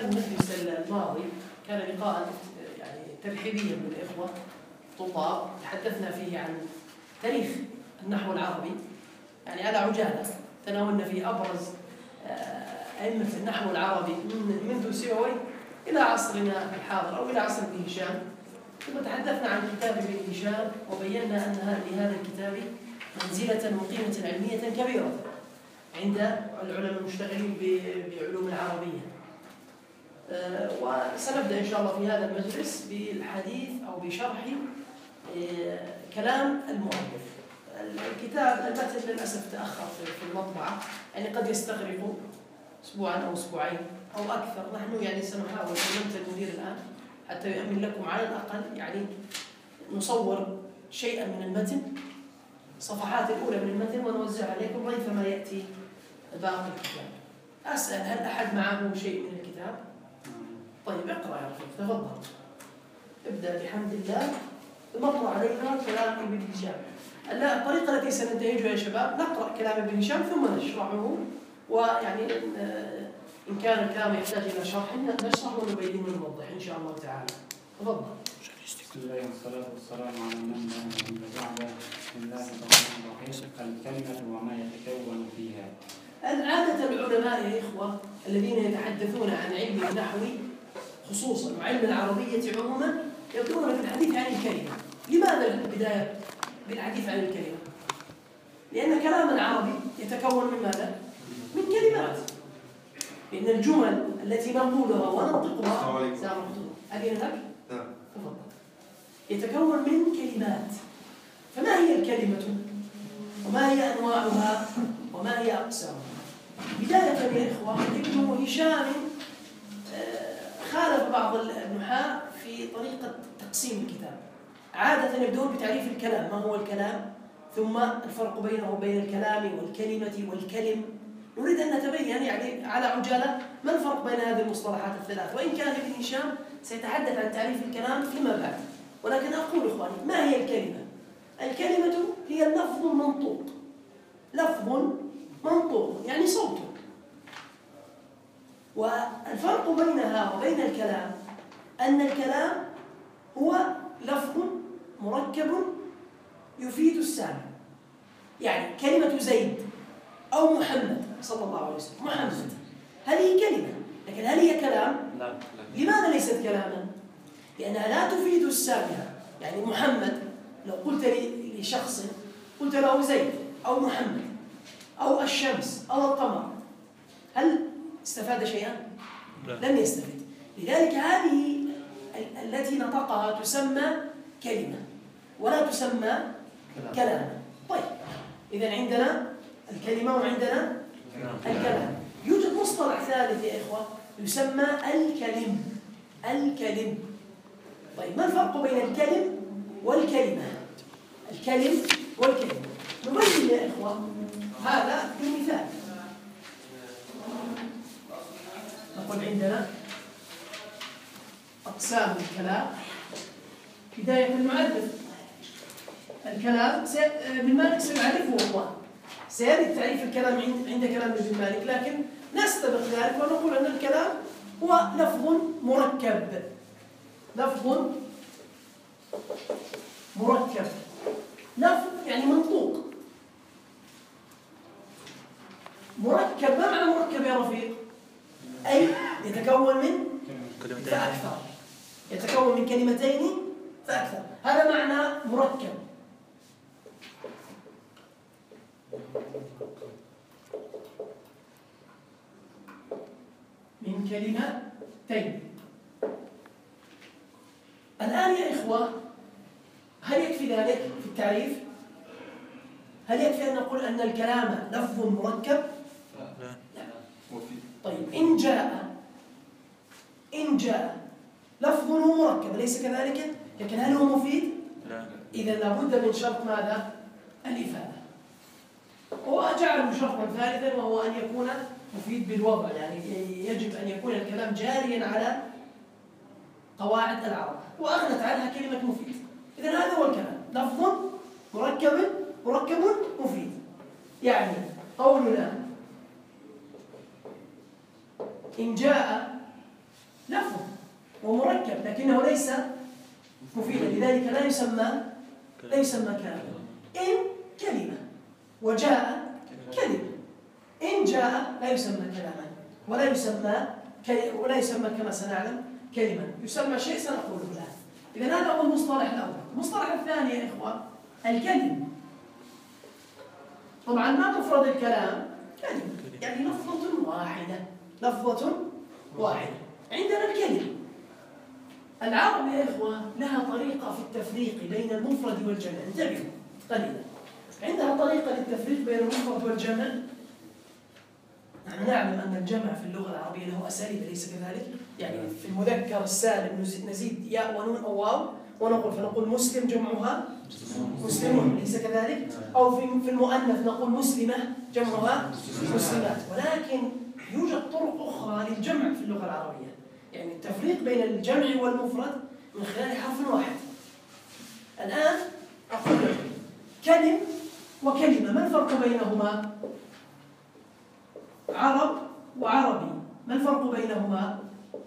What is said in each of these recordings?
المجلس الماضي كان لقاء يعني ترحيبيا بالإخوة الطلاب، تحدثنا فيه عن تاريخ النحو العربي يعني على عجالة، تناولنا فيه أبرز أئمة النحو العربي منذ سيبويه إلى عصرنا الحاضر أو إلى عصر ابن هشام، ثم تحدثنا عن كتاب ابن هشام وبينا أن لهذا الكتاب منزلة وقيمة علمية كبيرة عند العلماء المشتغلين بعلوم العربية. وسنبدأ إن شاء الله في هذا المجلس بالحديث أو بشرح كلام المؤلف. الكتاب المتن للأسف تأخر في المطبعة، يعني قد يستغرق أسبوعا أو أسبوعين أو أكثر. نحن يعني سنحاول ننتهي المدير الآن حتى يؤمن لكم على الأقل يعني نصور شيئا من المتن، صفحات الأولى من المتن، ونوزع عليكم ريثما يأتي باقي الكتاب. أسأل هل أحد معه شيء من الكتاب؟ طيب اقرأ يا رفيق، تفضل. ابدأ بحمد الله. نقرأ علينا كلام ابن هشام. الطريقة التي سننتهجها يا شباب، نقرأ كلام ابن هشام ثم نشرحه، ويعني إن كان الكلام يحتاج إلى شرح نشرح ونبين ونوضح إن شاء الله تعالى. تفضل. بسم الله والصلاة والسلام على من لا نبي بعده. بسم الله الرحمن الرحيم. الكلمة وما يتكون فيها. عادة العلماء يا إخوة الذين يتحدثون عن علم النحو خصوصا وعلم العربية عموما يبدون بالحديث عن الكلمة. لماذا البداية بالحديث عن الكلمة؟ لأن كلام العربي يتكون من ماذا؟ من كلمات. لأن الجمل التي نقولها وننطقها أذن لك؟ تفضل. يتكون من كلمات. فما هي الكلمة؟ وما هي أنواعها؟ وما هي أقسامها؟ بداية يا إخوة، ابن هشام خالف بعض النحاة في طريقة تقسيم الكتاب. عادة يبدون بتعريف الكلام، ما هو الكلام، ثم الفرق بينه وبين الكلام والكلمة والكلم. نريد أن نتبين يعني على عجالة ما الفرق بين هذه المصطلحات الثلاث، وإن كان ابن هشام سيتحدث عن تعريف الكلام فيما بعد. ولكن أقول إخواني، ما هي الكلمة؟ الكلمة هي اللفظ المنطوق. لفظ منطوق يعني صوت. والفرق بينها وبين الكلام أن الكلام هو لفظ مركب يفيد السامع. يعني كلمة زيد أو محمد صلى الله عليه وسلم، محمد هذه كلمة، لكن هل هي كلام؟ لا. لماذا ليست كلاما؟ لأنها لا تفيد السامع. يعني محمد لو قلت لشخص، قلت له زيد أو محمد أو الشمس أو القمر، هل استفاد شيئا؟ لم يستفد. لذلك هذه التي نطقها تسمى كلمة ولا تسمى كلاما. طيب، إذن عندنا الكلمة وعندنا الكلام. يوجد مصطلح ثالث يا إخوة يسمى الكلم. الكلم. طيب، ما الفرق بين الكلم والكلمة؟ الكلم والكلمة نبين يا إخوة هذا بمثال. نقول عندنا أقسام الكلام. بداية المؤلف الكلام ابن مالك سيعرفه هو، سيرد تعريف الكلام عند كلام ابن مالك، لكن نستبق ذلك ونقول أن الكلام هو لفظ مركب. لفظ مركب، لفظ يعني منطوق. مركب، ما معنى مركب يا رفيق؟ أي يتكون من فأكثر، يتكون من كلمتين فأكثر، هذا معنى مركب. من كلمتين. الآن يا إخوة، هل يكفي ذلك في التعريف؟ هل يكفي أن نقول أن الكلام لفظ مركب؟ لا. طيب، إن جاء لفظه مركب أليس كذلك؟ لكن هل هو مفيد؟ لا. إذا لابد من شرط ماذا؟ الإفادة. وجعلوا شرطا ثالثا وهو أن يكون مفيد بالوضع، يعني يجب أن يكون الكلام جاريا على قواعد العرب، وأغنت عنها كلمة مفيد. إذن هذا هو الكلام، لفظ مركب مفيد. يعني قولنا إن جاء ومركب لكنه ليس مفيدا، لذلك لا يسمى كلاما. إن كلمة وجاء كلمة. إن جاء لا يسمى كلاما ولا يسمى كما سنعلم كلمة، يسمى شيء سنقوله الآن. إذن هذا هو المصطلح الأول. المصطلح الثاني يا إخوة الكلم. طبعا ما مفرد الكلام؟ كلمة، يعني لفظة واحدة. عندنا الكلمة. العرب يا إخوة لها طريقة في التفريق بين المفرد والجمع. انتبهوا قليلا، عندها طريقة للتفريق بين المفرد والجمع. نحن نعلم أن الجمع في اللغة العربية له أساليب، أليس كذلك؟ يعني في المذكر السالم نزيد ياء ونون أو واو فنقول مسلم جمعها مسلمون، أليس كذلك؟ أو في المؤنث نقول مسلمة جمعها مسلمات. ولكن يوجد طرق أخرى للجمع في اللغة العربية، يعني التفريق بين الجمع والمفرد من خلال حرف واحد. الآن أقول لكم كلم وكلمة، ما الفرق بينهما؟ عرب وعربي، ما الفرق بينهما؟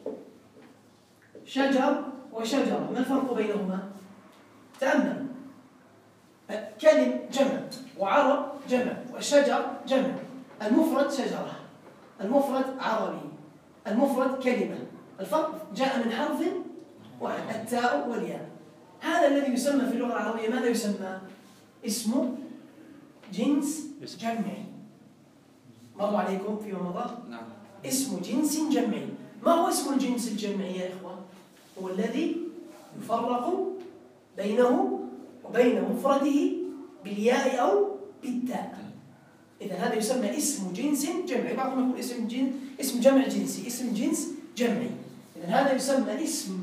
شجر وشجرة، ما الفرق بينهما؟ تأمل، كلم جمع وعرب جمع وشجر جمع. المفرد شجرة، المفرد عربي، المفرد كلمة. الفرق جاء من حرف واحد، التاء والياء. هذا الذي يسمى في اللغة العربية ماذا يسمى؟ اسمه جنس جمعي. مر عليكم فيما مضى؟ نعم. اسم جنس جمعي. ما هو اسم الجنس الجمعي يا إخوة؟ هو الذي يفرق بينه وبين مفرده بالياء أو بالتاء. إذا هذا يسمى اسم جنس جمعي. بعضهم يقول اسم جمع جنسي، اسم جنس جمعي. إذا هذا يسمى اسم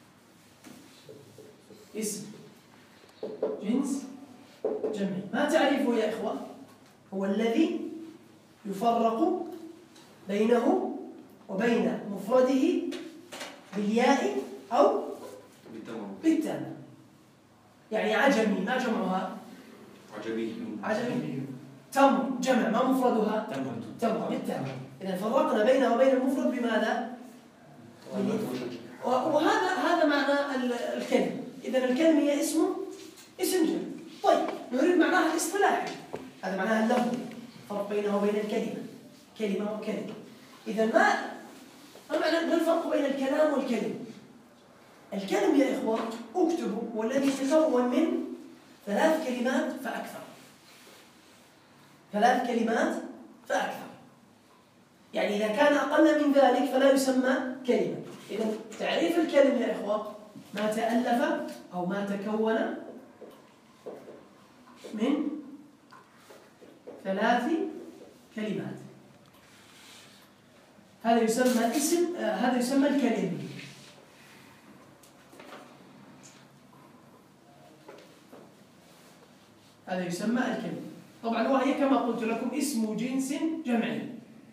جنس جمعي. ما تعريفه يا إخوة؟ هو الذي يفرق بينه وبين مفرده بالياء أو بالتاء. يعني عجمي، ما جمعها؟ عجمي. تمر جمع، ما مفردها؟ تمر بالتاء. إذا فرقنا بينه وبين المفرد بماذا؟ وهذا معنى الكلمة. إذا الكلمة هي اسم جمع. طيب نريد معناها الاصطلاحي، هذا معناها اللفظي، فرق بينه وبين الكلمة، كلمة وكلمة. إذا ما الفرق بين الكلام والكلمة؟ الكلم يا إخوة اكتبوا هو الذي يتكون من 3 كلمات فأكثر. 3 كلمات فأكثر. يعني إذا كان أقل من ذلك فلا يسمى كلمة. إذا تعريف الكلمة يا إخوة ما تألف أو ما تكون من 3 كلمات. هذا يسمى الكلمة. هذا يسمى الكلمة. طبعا وهي كما قلت لكم اسم جنس جمعي.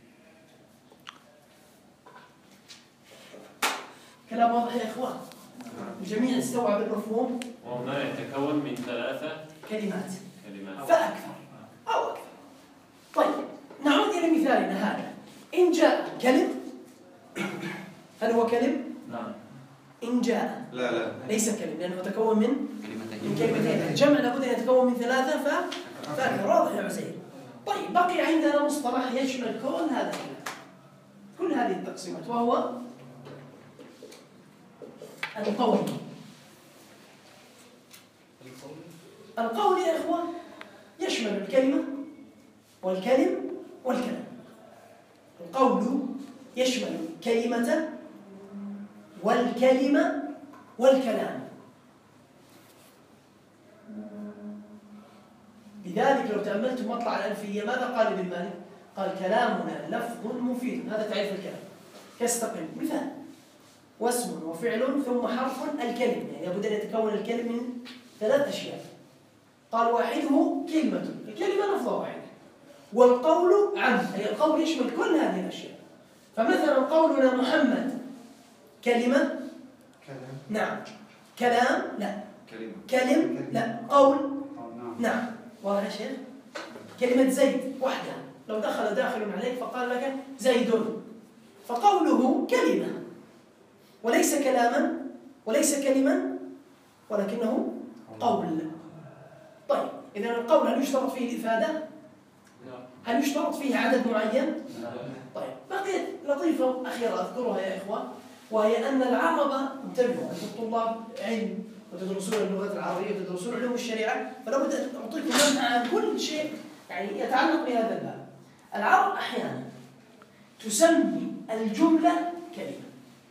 كلام واضح يا إخوان؟ الجميع استوعب المفهوم؟ وما يتكون من 3 كلمات فأكثر أو أكثر. طيب نعود إلى مثالنا هذا. إن جاء كلم، هل هو كلم؟ نعم. إن جاء لا ليس كلم، لأنه يتكون من كلمتين. الجمع لابد أن يتكون من 3 فأكثر. واضح يا عزيز؟ طيب بقي عندنا مصطلح يشمل كل هذه التقسيمات، وهو القول. القول يا إخوة يشمل الكلمة والكلم والكلام. القول يشمل الكلمة والكلمة والكلام. لذلك لو تأملتم مطلع الألفية ماذا قال ابن مالك؟ قال كلامنا لفظ مفيد. هذا تعريف الكلام. كاستقم مثال: واسم وفعل ثم حرف الكلم. يعني لابد أن يتكون الكلم من 3 أشياء. قال واحده كلمة، الكلمة لفظة واحدة. والقول عام، أي القول يشمل كل هذه الأشياء. فمثلا قولنا محمد كلمة؟ نعم. كلام؟ لا. كلم؟ لا. قول؟ نعم. واضح يا شيخ؟ كلمة زيد وحدها لو داخل عليك فقال لك زيد، فقوله كلمة، وليس كلاما وليس كلمة ولكنه قول. طيب إذا القول هل يشترط فيه الإفادة؟ هل يشترط فيه عدد معين؟ طيب بقيت لطيفة أخيرة أذكرها يا إخوة، وهي أن العرب، انتبهوا أنتم طلاب علم وتدرسون اللغة العربية وتدرسون علوم الشريعة، فلا بد أن أعطيكم لمحة عن كل شيء يعني يتعلق بهذا الباب. العرب أحيانا تسمي الجملة كلمة.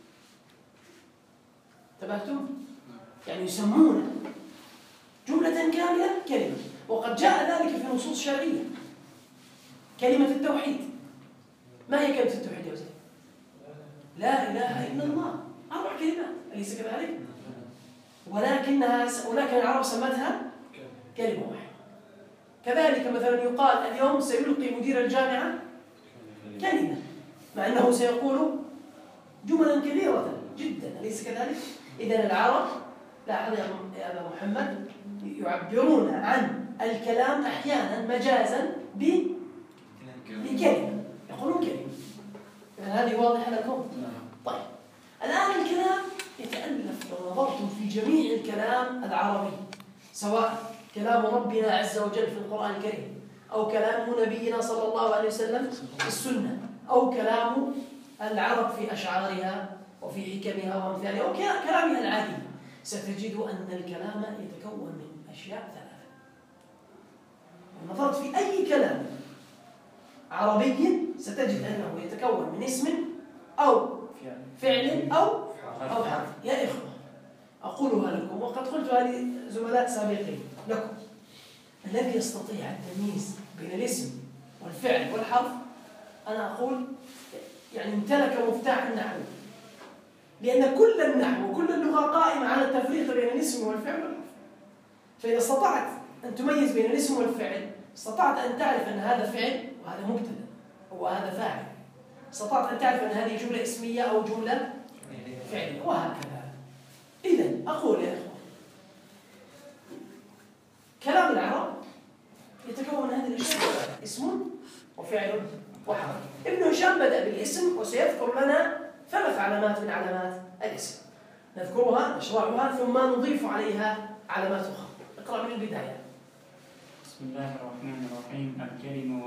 انتبهتم؟ يعني يسمون جملة كاملة كلمة، وقد جاء ذلك في نصوص شرعية. كلمة التوحيد، ما هي كلمة التوحيد يا وزير؟ لا إله إلا الله، 4 كلمات، أليس كذلك؟ ولكن العرب سمتها كلمة واحدة. كذلك مثلا يقال اليوم سيلقي مدير الجامعة كلمة، مع أنه سيقول جملا كبيرة جدا، أليس كذلك؟ إذن العرب، لاحظ يا أبا محمد، يعبرون عن الكلام أحيانا مجازا بكلمة، يقولون كلمة. يعني هذه واضحة لكم؟ طيب الآن الكلام يتألف لو نظرتم في جميع الكلام العربي، سواء كلام ربنا عز وجل في القرآن الكريم، أو كلام نبينا صلى الله عليه وسلم في السنة، أو كلام العرب في أشعارها وفي حكمها وأمثالها، أو كلامها العادي، ستجد أن الكلام يتكون من أشياء 3. نظرت في أي كلام عربي ستجد أنه يتكون من اسم أو فعل أو حرف. يا إخوة أقولها لكم، وقد قلتها لزملاء سابقين لكم، الذي يستطيع التمييز بين الاسم والفعل والحرف، أنا أقول يعني امتلك مفتاح النحو، لأن كل النحو وكل اللغة قائمة على التفريق بين الاسم والفعل والحرف. فإذا استطعت أن تميز بين الاسم والفعل، استطعت أن تعرف أن هذا فعل وهذا مبتدأ وهذا فاعل، استطعت أن تعرف أن هذه جملة اسمية أو جملة فعلية، وهكذا. إذن أقول يا إخوة، كلام العرب يتكون من هذه الأشياء: اسم وفعل وحرف. ابن هشام بدأ بالاسم، وسيذكر لنا 3 علامات من علامات الاسم، نذكرها نشرحها ثم نضيف عليها علامات أخرى. اقرأ من البداية. بسم الله الرحمن الرحيم. الكلمة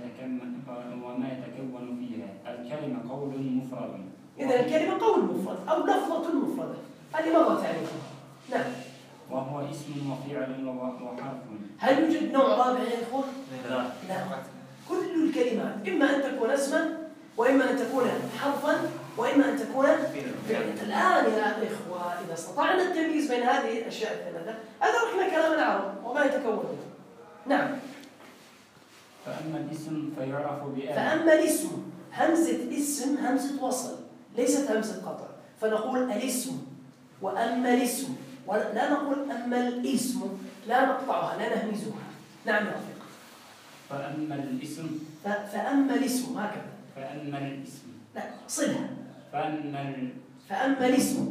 وما يتكون فيها. الكلمة قول مفرد. إذا الكلمة قول مفرد أو لفظة مفردة، هذه مرة تعريفها. نعم. وهو اسم وفعل وحرف. هل يوجد نوع رابع يا إخوة؟ لا. كل الكلمات إما أن تكون اسما، وإما أن تكون حرفا، وإما أن تكون فعلا. الآن يا إخوة إذا استطعنا التمييز بين هذه الأشياء الثلاثة أدركنا كلام العرب وما يتكون منه. نعم. فأما الاسم فيعرف بأ. فأما الاسم، همزة اسم همزة وصل، ليست همزة قطع، فنقول الاسم وأما الاسم، ولا نقول أما الاسم، لا نقطعها لا نهمزها. نعم يا رفيق. فأما الاسم فأما الاسم هكذا. فأما الاسم لا صلها. فأما الاسم.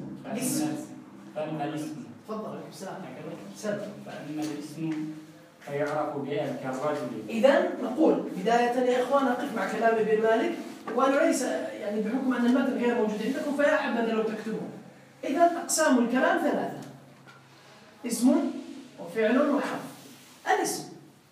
فأما الاسم تفضل عليكم السلام. فأما الاسم فيعرف بأ كالرجل. إذن نقول بداية يا إخوان نقف مع كلام ابن مالك، وأنا ليس يعني بحكم أن المتن غير موجود عندكم فيا حبذا لو تكتبون. إذن أقسام الكلام 3: اسم وفعل وحرف. الاسم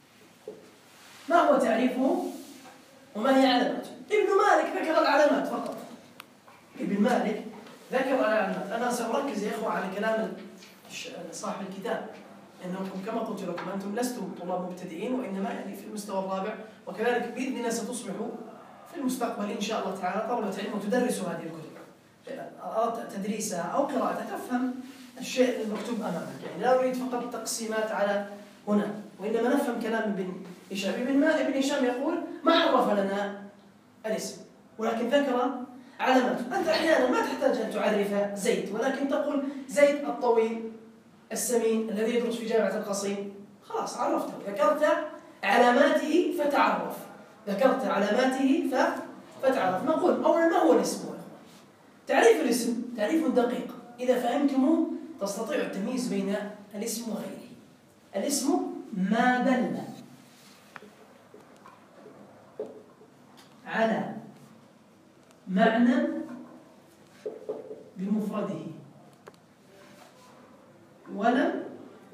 ما هو تعريفه وما هي علاماته؟ ابن مالك ذكر العلامات فقط. ابن مالك ذكر العلامات. أنا سأركز يا إخوة على كلام صاحب الكتاب، إنكم كما قلت لكم أنتم لستم طلاب مبتدئين، وإنما يعني في المستوى الرابع، وكذلك بإذن الله ستصبحوا في المستقبل إن شاء الله تعالى طلبة علم وتدرسوا هذه الكتب. أردت تدريسها أو قراءتها تفهم الشيء المكتوب أمامك، يعني لا أريد فقط تقسيمات على هنا، وإنما نفهم كلام ابن هشام. ابن هشام يقول ما عرف لنا الاسم، ولكن ذكر علاماته. أنت أحيانا ما تحتاج أن تعرف زيد، ولكن تقول زيد الطويل السمين الذي يدرس في جامعة القصيم، خلاص عرفته، ذكرت علاماته فتعرف، ذكرت علاماته فتعرف. نقول أولا ما هو الاسم؟ تعريف الاسم تعريف دقيق، إذا فهمتموه تستطيع التمييز بين الاسم وغيره. الاسم ما دل على معنى بمفرده ولم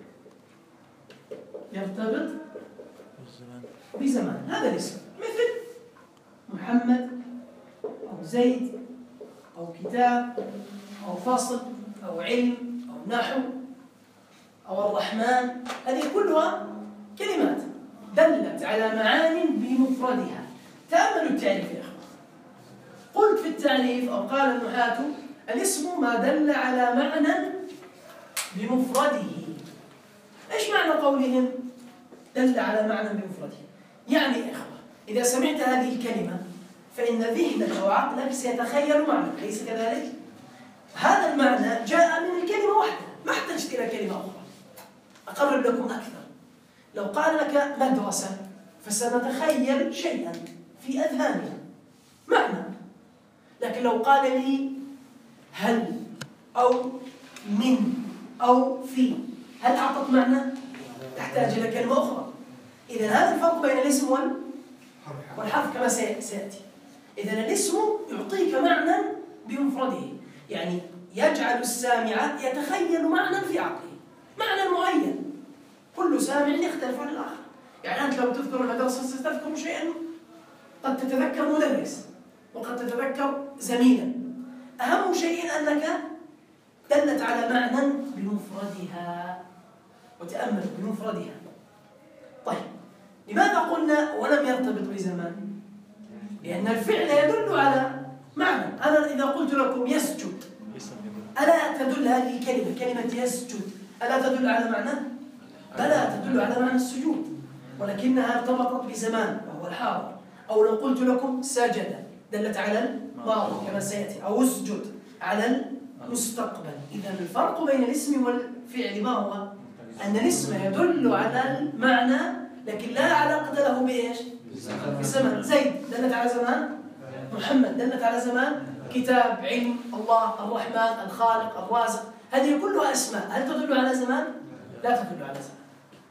يرتبط بزمان. هذا الاسم مثل محمد أو زيد أو كتاب أو فصل أو علم أو نحو أو الرحمن. هذه كلها كلمات دلت على معان بمفردها. تأملوا التعريف يا أخوان. قلت في التعريف أو قال النحاة: الاسم ما دل على معنى بمفرده. إيش معنى قولهم دل على معنى بمفرده؟ يعني يا إخوة، إذا سمعت هذه الكلمة فإن ذهنك وعقلك سيتخيل معنى، أليس كذلك؟ هذا المعنى جاء من الكلمة واحدة، ما احتجت إلى كلمة أخرى. أقرب لكم أكثر: لو قال لك مدرسة فسنتخيل شيئا في أذهاننا معنى، لكن لو قال لي هل أو من أو في، هل أعطت معنى؟ تحتاج إلى كلمة أخرى. إذن هذا الفرق بين الاسم والحرف كما سيأتي. إذن الاسم يعطيك معنى بمفرده، يعني يجعل السامع يتخيل معنى في عقله، معنى معين. كل سامع يختلف عن الآخر. يعني أنت لو تذكر المدرسة ستذكر شيئا، قد تتذكر مدرس وقد تتذكر زميلا. أهم شيء أنك دلت على معنى بمفردها، وتأمل بمفردها. طيب، لماذا قلنا ولم يرتبط بزمان؟ لأن الفعل يدل على معنى. أنا إذا قلت لكم يسجد، ألا تدل هذه الكلمة، كلمة يسجد، ألا تدل على معنى؟ بلى، تدل على معنى السجود، ولكنها ارتبطت بزمان وهو الحاضر. أو لو قلت لكم سجد دلت على الماضي كما سيأتي، أو اسجد على المستقبل. إذن الفرق بين الاسم والفعل ما هو؟ أن الاسم يدل على المعنى لكن لا علاقة له بإيش؟ بزمن. زيد دلت على زمان، محمد دلت على زمان، كتاب، علم، الله، الرحمن، الخالق، الرازق، هذه كلها أسماء. هل تدل على زمان؟ لا تدل على زمان.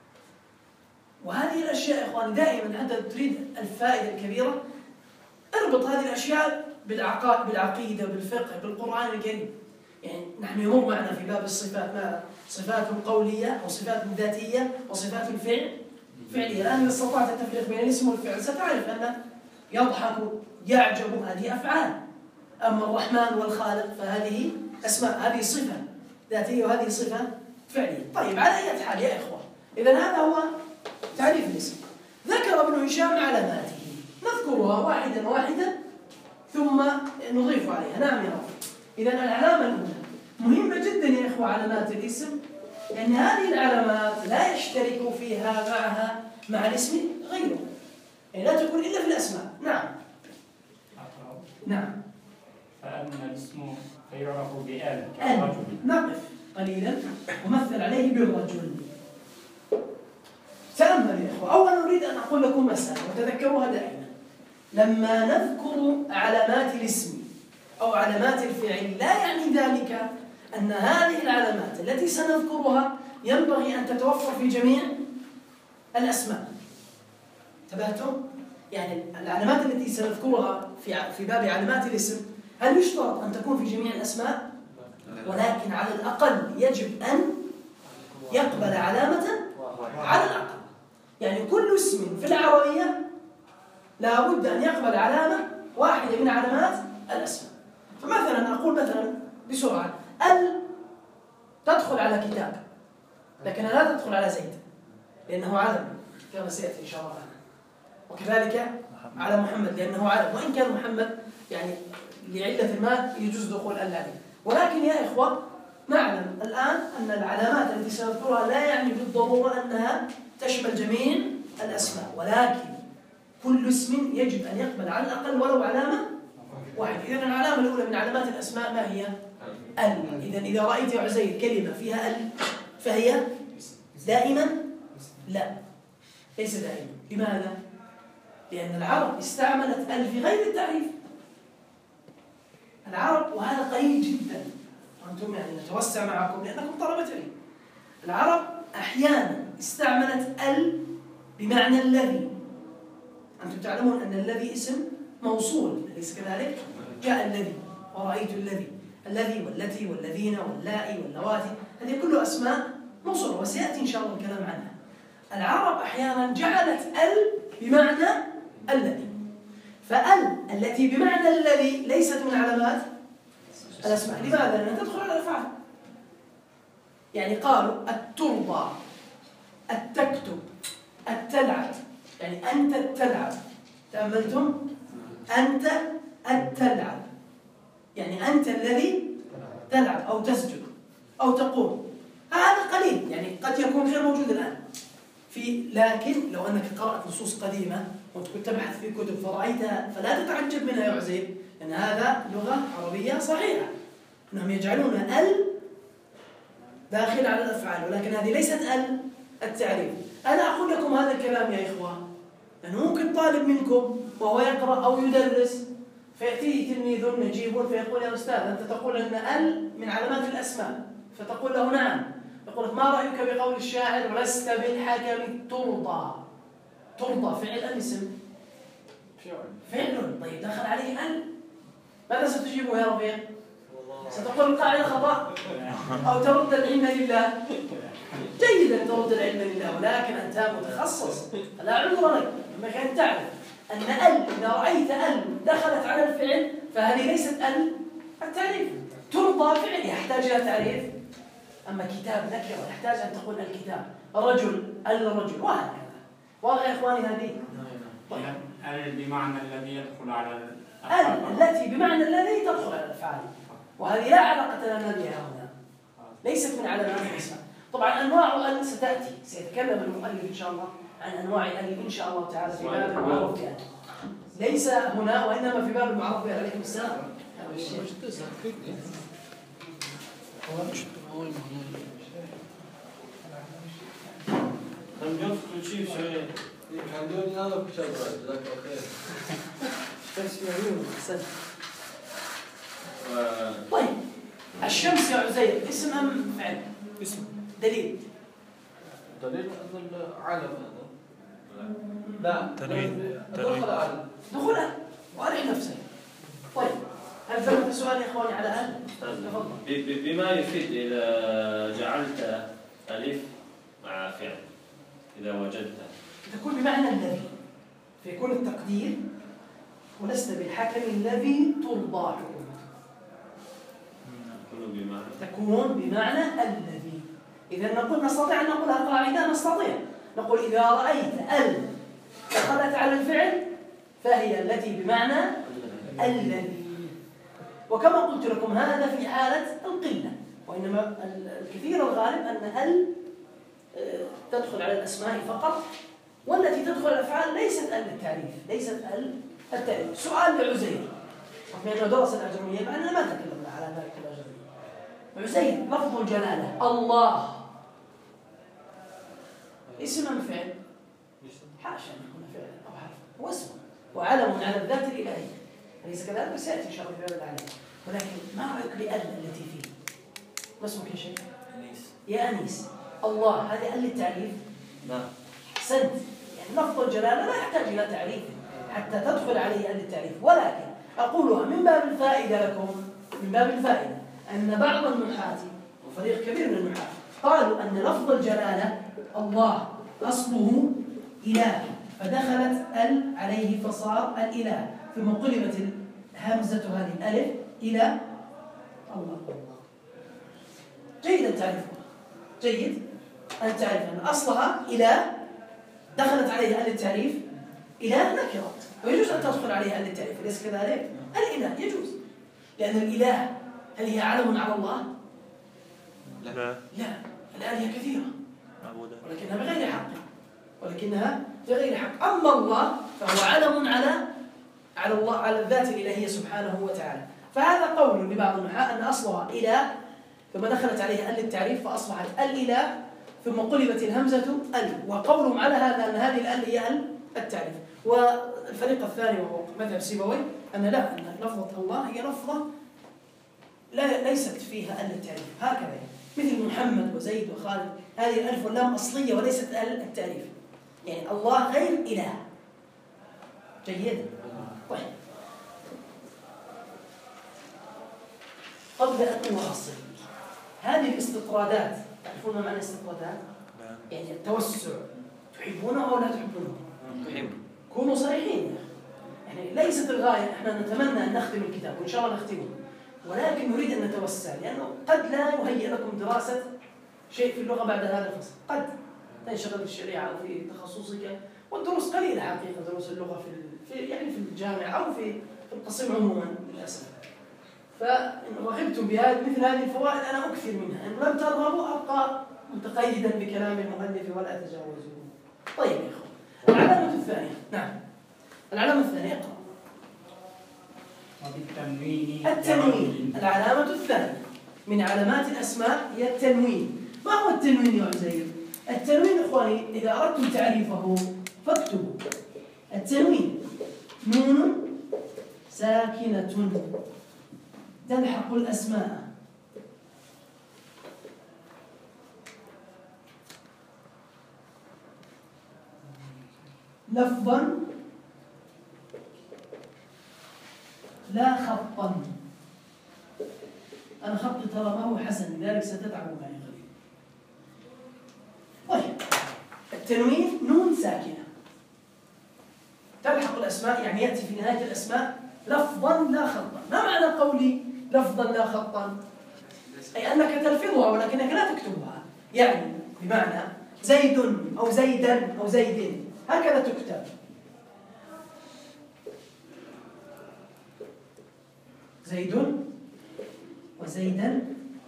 وهذه الأشياء يا إخواني دائما حتى تريد الفائدة الكبيرة اربط هذه الأشياء بالعقيدة، بالفقه، بالقرآن الكريم. يعني نحن يمر معنا في باب الصفات ما صفات قولية وصفات ذاتية وصفات الفعل فعلية. الآن إذا استطعت التفريق بين الاسم والفعل ستعرف أن يضحك، يعجب، هذه أفعال. أما الرحمن والخالق فهذه أسماء، هذه صفة ذاتية وهذه صفة فعلية. طيب، على أي حال يا إخوة، إذن هذا هو تعريف الاسم. ذكر ابن هشام علاماته، نذكرها واحدا واحدا ثم نضيف عليها. نعم يا رب. إذن العلامة الأولى مهمة جدا يا إخوة، علامات الاسم، لأن هذه العلامات لا يشترك فيها معها مع الاسم غيره، يعني لا تكون إلا في الأسماء. نعم. نعم. فأما الاسم فيعرف بآل كالرجل. نقف قليلا ومثل عليه بالرجل. تأمل يا إخوة. أولا أريد أن أقول لكم مسألة وتذكروها دائما: لما نذكر علامات الاسم أو علامات الفعل لا يعني ذلك أن هذه العلامات التي سنذكرها ينبغي أن تتوفر في جميع الأسماء. انتبهتم؟ يعني العلامات التي سنذكرها في باب علامات الاسم هل يشترط أن تكون في جميع الأسماء؟ ولكن على الأقل يجب أن يقبل علامة على الأقل. يعني كل اسم في العربية لا بد أن يقبل علامة واحدة من علامات الأسماء. فمثلا أقول مثلا بسرعة: ال تدخل على كتاب، لكنها لا تدخل على زيد لأنه علم كما سيأتي إن شاء الله. وكذلك على محمد لأنه علم، وإن كان محمد يعني لعلة ما يجوز دخول ال عليه. ولكن يا إخوة نعلم الآن أن العلامات التي سنذكرها لا يعني بالضرورة أنها تشمل جميع الأسماء، ولكن كل اسم يجب أن يقبل على الأقل ولو علامة واحدة. إذن العلامة الأولى من علامات الأسماء ما هي؟ ال. إذن إذا رأيت يا عزير كلمة فيها ال فهي دائما؟ لا، ليس دائما. لماذا؟ لأن العرب استعملت ال في غير التعريف. العرب، وهذا قليل جدا، وأنتم يعني نتوسع معكم لأنكم طلبة علم، العرب أحيانا استعملت ال بمعنى الذي. أنتم تعلمون أن الذي اسم موصول، أليس كذلك؟ جاء الذي ورأيت الذي، الذي والتي والذين واللائي واللواتي، هذه كلها أسماء موصولة وسيأتي إن شاء الله الكلام عنها. العرب أحيانا جعلت بمعنى الذي، فال التي بمعنى الذي ليست من علامات الأسماء. لماذا؟ لأنها تدخل على الأفعال. يعني قالوا الترضى، التكتب، التلعب، يعني أنت التلعب. تأملتم؟ أنت التلعب، يعني أنت الذي تلعب أو تسجد أو تقوم. هذا قليل، يعني قد يكون غير موجود الآن لكن لو أنك قرأت نصوص قديمة وكنت تبحث في كتب فرأيتها فلا تتعجب منها يا عزيز، لأن هذا لغة عربية صحيحة، أنهم يجعلون داخل على الأفعال، ولكن هذه ليست التعريف. أنا أقول لكم هذا الكلام يا إخوان لأنه ممكن طالب منكم وهو يقرأ أو يدرس فيأتيه تلميذ نجيب فيقول يا أستاذ أنت تقول أن من علامات الأسماء، فتقول له نعم، يقول ما رأيك بقول الشاعر ولست بالحكم ترضى؟ ترضى فعل أم اسم؟ فعل. طيب دخل عليه ماذا ستجيبه يا رفيق؟ ستقول القاعدة خطأ أو ترد العلم لله. جيد أن ترد العلم لله، ولكن أنت متخصص لا عذر لك، ينبغي أن تعرف أن إذا رأيت دخلت على الفعل فهذه ليست التعريف. ترضى فعل يحتاج إلى تعريف، أما كتاب نكرة يحتاج أن تقول الكتاب، الرجل الرجل، وهكذا. واضح يا إخواني هذه؟ طيب بمعنى الذي يدخل على التي بمعنى الذي تدخل على الأفعال، وهذه لا علاقة لنا بها هنا، ليست من علامات الأسماء. طبعا أنواع ستأتي، سيتكلم المؤلف إن شاء الله عن أنواع إن شاء الله تعالى في باب المعروف بها، ليس هنا وإنما في باب المعروف بها. عليكم السلام. طيب الشمس يا عزير اسم أم فعل؟ اسم. دليل العالم هذا لا دخولها وأرح نفسك. طيب هل ثبت سؤال يا إخواني على تفضل. بما يفيد إذا جعلت ألف مع فعل إذا وجدتها تكون بمعنى الذي، فيكون التقدير ولست بالحكم الذي ترضى حكمه، تكون بمعنى الذي. إذا نقول نستطيع أن نقولها قاعدة، نستطيع نقول إذا رأيت دخلت على الفعل فهي التي بمعنى الذي. وكما قلت لكم هذا في حالة القلة، وإنما الكثير الغالب أن تدخل على الأسماء فقط، والتي تدخل على الأفعال ليست للتعريف، ليست التعريف. سؤال لعزير، بأنه درس الأجرمية معنا ما تكلمنا على ذلك الأجرمية. عزير لفظ الجلالة الله اسم أم فعل؟ حاشا أن يكون فعلا أو حرفا، هو اسم وعلم على الذات الإلهية، أليس كذلك؟ سيأتي إن شاء الله في باب العلم. ولكن ما رأيك التي فيه؟ ما اسمك يا شيخ؟ أنيس. يا أنيس الله هذه للتعريف؟ نعم. أحسنت. يعني لفظ الجلالة لا يحتاج إلى تعريف حتى تدخل عليه للتعريف، ولكن أقولها من باب الفائدة لكم، من باب الفائدة أن بعض النحاة وفريق كبير من النحاة قالوا أن لفظ الجلالة الله أصله إله، فدخلت عليه فصار الإله، ثم قلبت همزة هذه الألف إلى الله. جيد أن تعرفها، جيد أن تعرف أن أصلها إله، دخلت عليها التعريف إله نكرة، ويجوز أن تدخل عليها التعريف، أليس كذلك؟ الإله يجوز، لأن الإله هل هي علم على الله؟ لا، الآلهة كثيرة ولكنها بغير حق، بغير حق. أما الله فهو علم على الله، على الذات الإلهية سبحانه وتعالى. فهذا قول لبعض النحاة أن أصلها إله، ثم دخلت عليها التعريف فأصبحت الإله، ثم قلبت الهمزة وقولهم على هذا أن هذه هي التعريف. والفريق الثاني وهو مذهب سيبويه أن لا، أن لفظة الله هي لفظة ليست فيها التعريف، هكذا مثل محمد وزيد وخالد، هذه الألف واللام أصلية وليست التعريف، يعني الله غير إله. جيد. طيب قبل أن نواصل. هذه الاستطرادات، تعرفون ما معنى الاستطرادات؟ يعني التوسع، تحبونه أو لا تحبونه؟ نحب. كونوا صريحين. يعني ليست الغاية احنا نتمنى أن نختم الكتاب وإن شاء الله نختمه، ولكن نريد أن نتوسع، لأنه قد لا يهيئ لكم دراسة شيء في اللغة بعد هذا الفصل، قد تنشغل بالشريعة أو في تخصصك، والدروس قليلة حقيقة، دروس اللغة يعني في الجامعة أو في القسم عموما للأسف. فإن رغبتم مثل هذه الفوائد أنا أكثر منها، إن لم ترغبوا أبقى متقيدا بكلام المؤلف ولا أتجاوزه. طيب يا إخوان، العلامة الثانية. نعم، العلامة الثانية اقرأ. التنوين، العلامة الثانية من علامات الأسماء هي التنوين. ما هو التنوين يا عزيز؟ التنوين إخواني إذا أردتم تعريفه فاكتبوا. التنوين نون ساكنة تلحق الأسماء لفظا لا خطا. أنا خطي ترى ما هو حسن، لذلك ستتعبوا معي قليلا. طيب، التنوين نون ساكنة تلحق الأسماء، يعني يأتي في نهاية الأسماء لفظا لا خطا. ما معنى قولي لفظا لا خطا؟ أي أنك تلفظها ولكنك لا تكتبها، يعني بمعنى زيد أو زيدا أو زيد هكذا تكتب. زيد وزيدا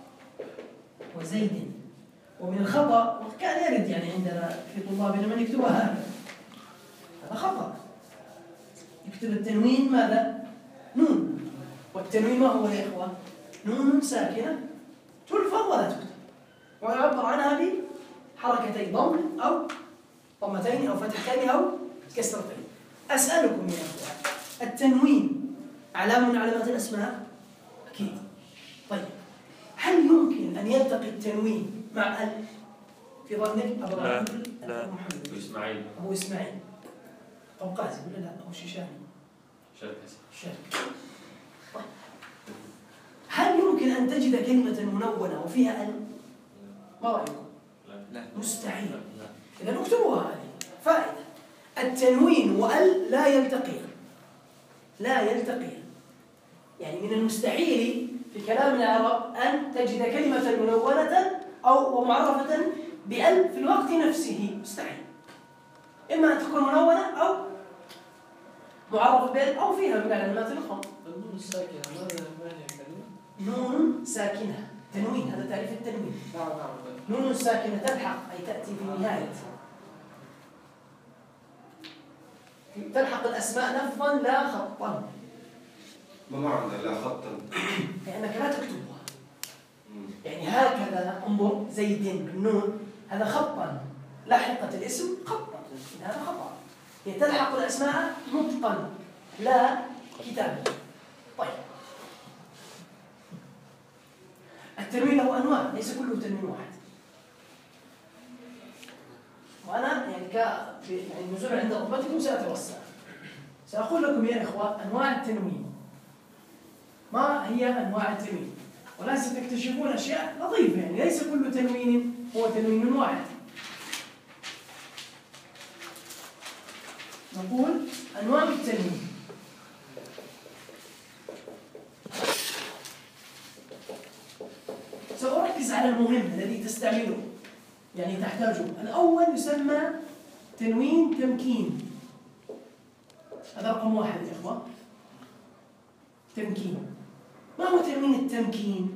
وزيد. ومن الخطأ وكان يرد يعني عندنا في طلابنا من يكتبها هذا خطأ، يكتب التنوين ماذا؟ نون. والتنوين ما هو يا إخوة؟ نون ساكنة تلفظ ولا تكتب، ويعبر عنها بحركتي ضم أو ضمتين أو فتحتين أو كسرتين. أسألكم يا إخوة، التنوين علامة من علامات الأسماء؟ أكيد. طيب، هل يمكن أن يلتقي التنوين مع ال في ظنك؟ أبو محمد وإسماعيل أبو إسماعيل أو قاسم ولا لا أو شيشاني؟ شرك. طيب، هل يمكن أن تجد كلمة منونة وفيها ال؟ ما رأيكم؟ لا. مستحيل. إذا نكتبها هذه فائدة. التنوين وال لا يلتقيان، لا يلتقيان. يعني من المستحيل في كلام العرب أن تجد كلمة منونة أو ومعرفة بأل في الوقت نفسه، مستحيل. إما أن تكون منونة أو معرفة بأل أو فيها من العلامات الأخرى. النون الساكنة ماذا هي كلمة؟ نون ساكنة، تنوين، هذا تعريف التنوين. نعم. نون ساكنة تلحق أي تأتي في نهاية، تلحق الأسماء لفظا لا خطا. ما معنى لا خطا؟ لأنك لا تكتبها. يعني هكذا انظر، زيد بالنون هذا خطا، لاحقة الاسم خطا، هذا خطأ. هي تلحق الأسماء نطقا لا كتابا. طيب، التنوين له أنواع، ليس كله تنوين واحد. وأنا يعني نزول عند رغبتكم سأتوسع، سأقول لكم يا إخوة أنواع التنوين. ما هي أنواع التنوين؟ ولا ستكتشفون أشياء لطيفة، يعني ليس كل تنوين هو تنوين واحد. نقول أنواع التنوين. سأركز على المهم الذي تستعمله، يعني تحتاجه. الأول يسمى تنوين تمكين، هذا رقم واحد يا إخوة. تمكين. ما هو تنوين التمكين؟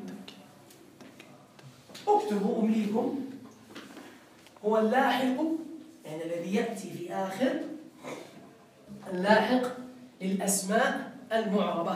اكتبوا أمليكم. هو اللاحق، يعني الذي يأتي في آخر، اللاحق للأسماء المعربة.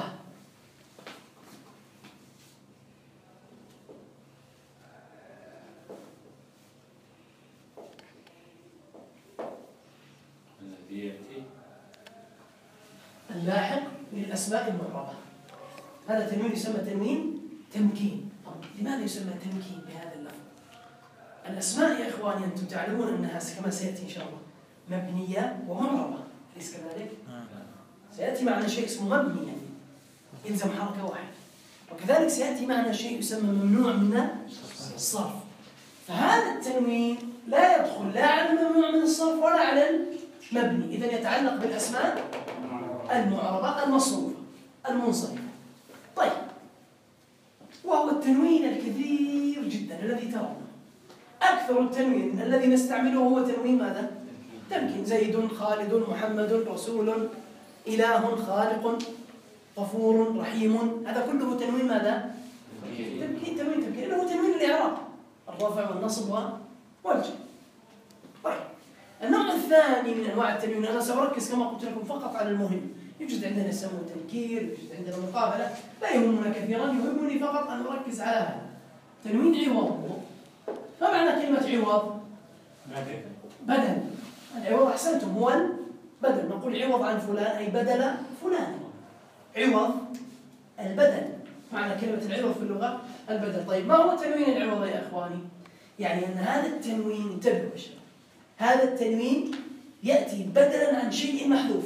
اللاحق للأسماء المعربة، هذا تنوين يسمى تنوين تمكين. لماذا يسمى تمكين بهذا اللفظ؟ الأسماء يا إخواني أنتم تعلمون أنها كما سيأتي إن شاء الله مبنية ومعربة، أليس كذلك؟ سيأتي معنا شيء اسمه مبني، يعني يلزم حركة واحدة. وكذلك سيأتي معنا شيء يسمى ممنوع من الصرف. فهذا التنوين لا يدخل لا على الممنوع من الصرف ولا على المبني، إذا يتعلق بالأسماء المعربة المصروفة المنصرفة. طيب، وهو التنوين الكثير جدا الذي ترونه. أكثر التنوين الذي نستعمله هو تنوين ماذا؟ تمكين. زيد، خالد، محمد، رسول، إله، خالق، غفور، رحيم. هذا كله تنوين ماذا؟ تمكين. تنوين تمكين إنه تنوين الإعراب، الرفع والنصب والجر. طيب، النوع الثاني من أنواع التنوين، أنا سأركز كما قلت لكم فقط على المهم. يوجد عندنا يسمونه تنكير، يوجد عندنا مقابلة، لا يهمنا كثيرا، يهمني فقط أن أركز على هذا. تنوين عوض. ما معنى كلمة عوض؟ بدل. العوض أحسنتم، هو البدل. نقول عوض عن فلان أي بدل فلان. عوض البدل، معنى كلمة العوض في اللغة البدل. طيب، ما هو تنوين العوض يا إخواني؟ يعني أن هذا التنوين، انتبهوا يا شباب، هذا التنوين يأتي بدلا عن شيء محذوف.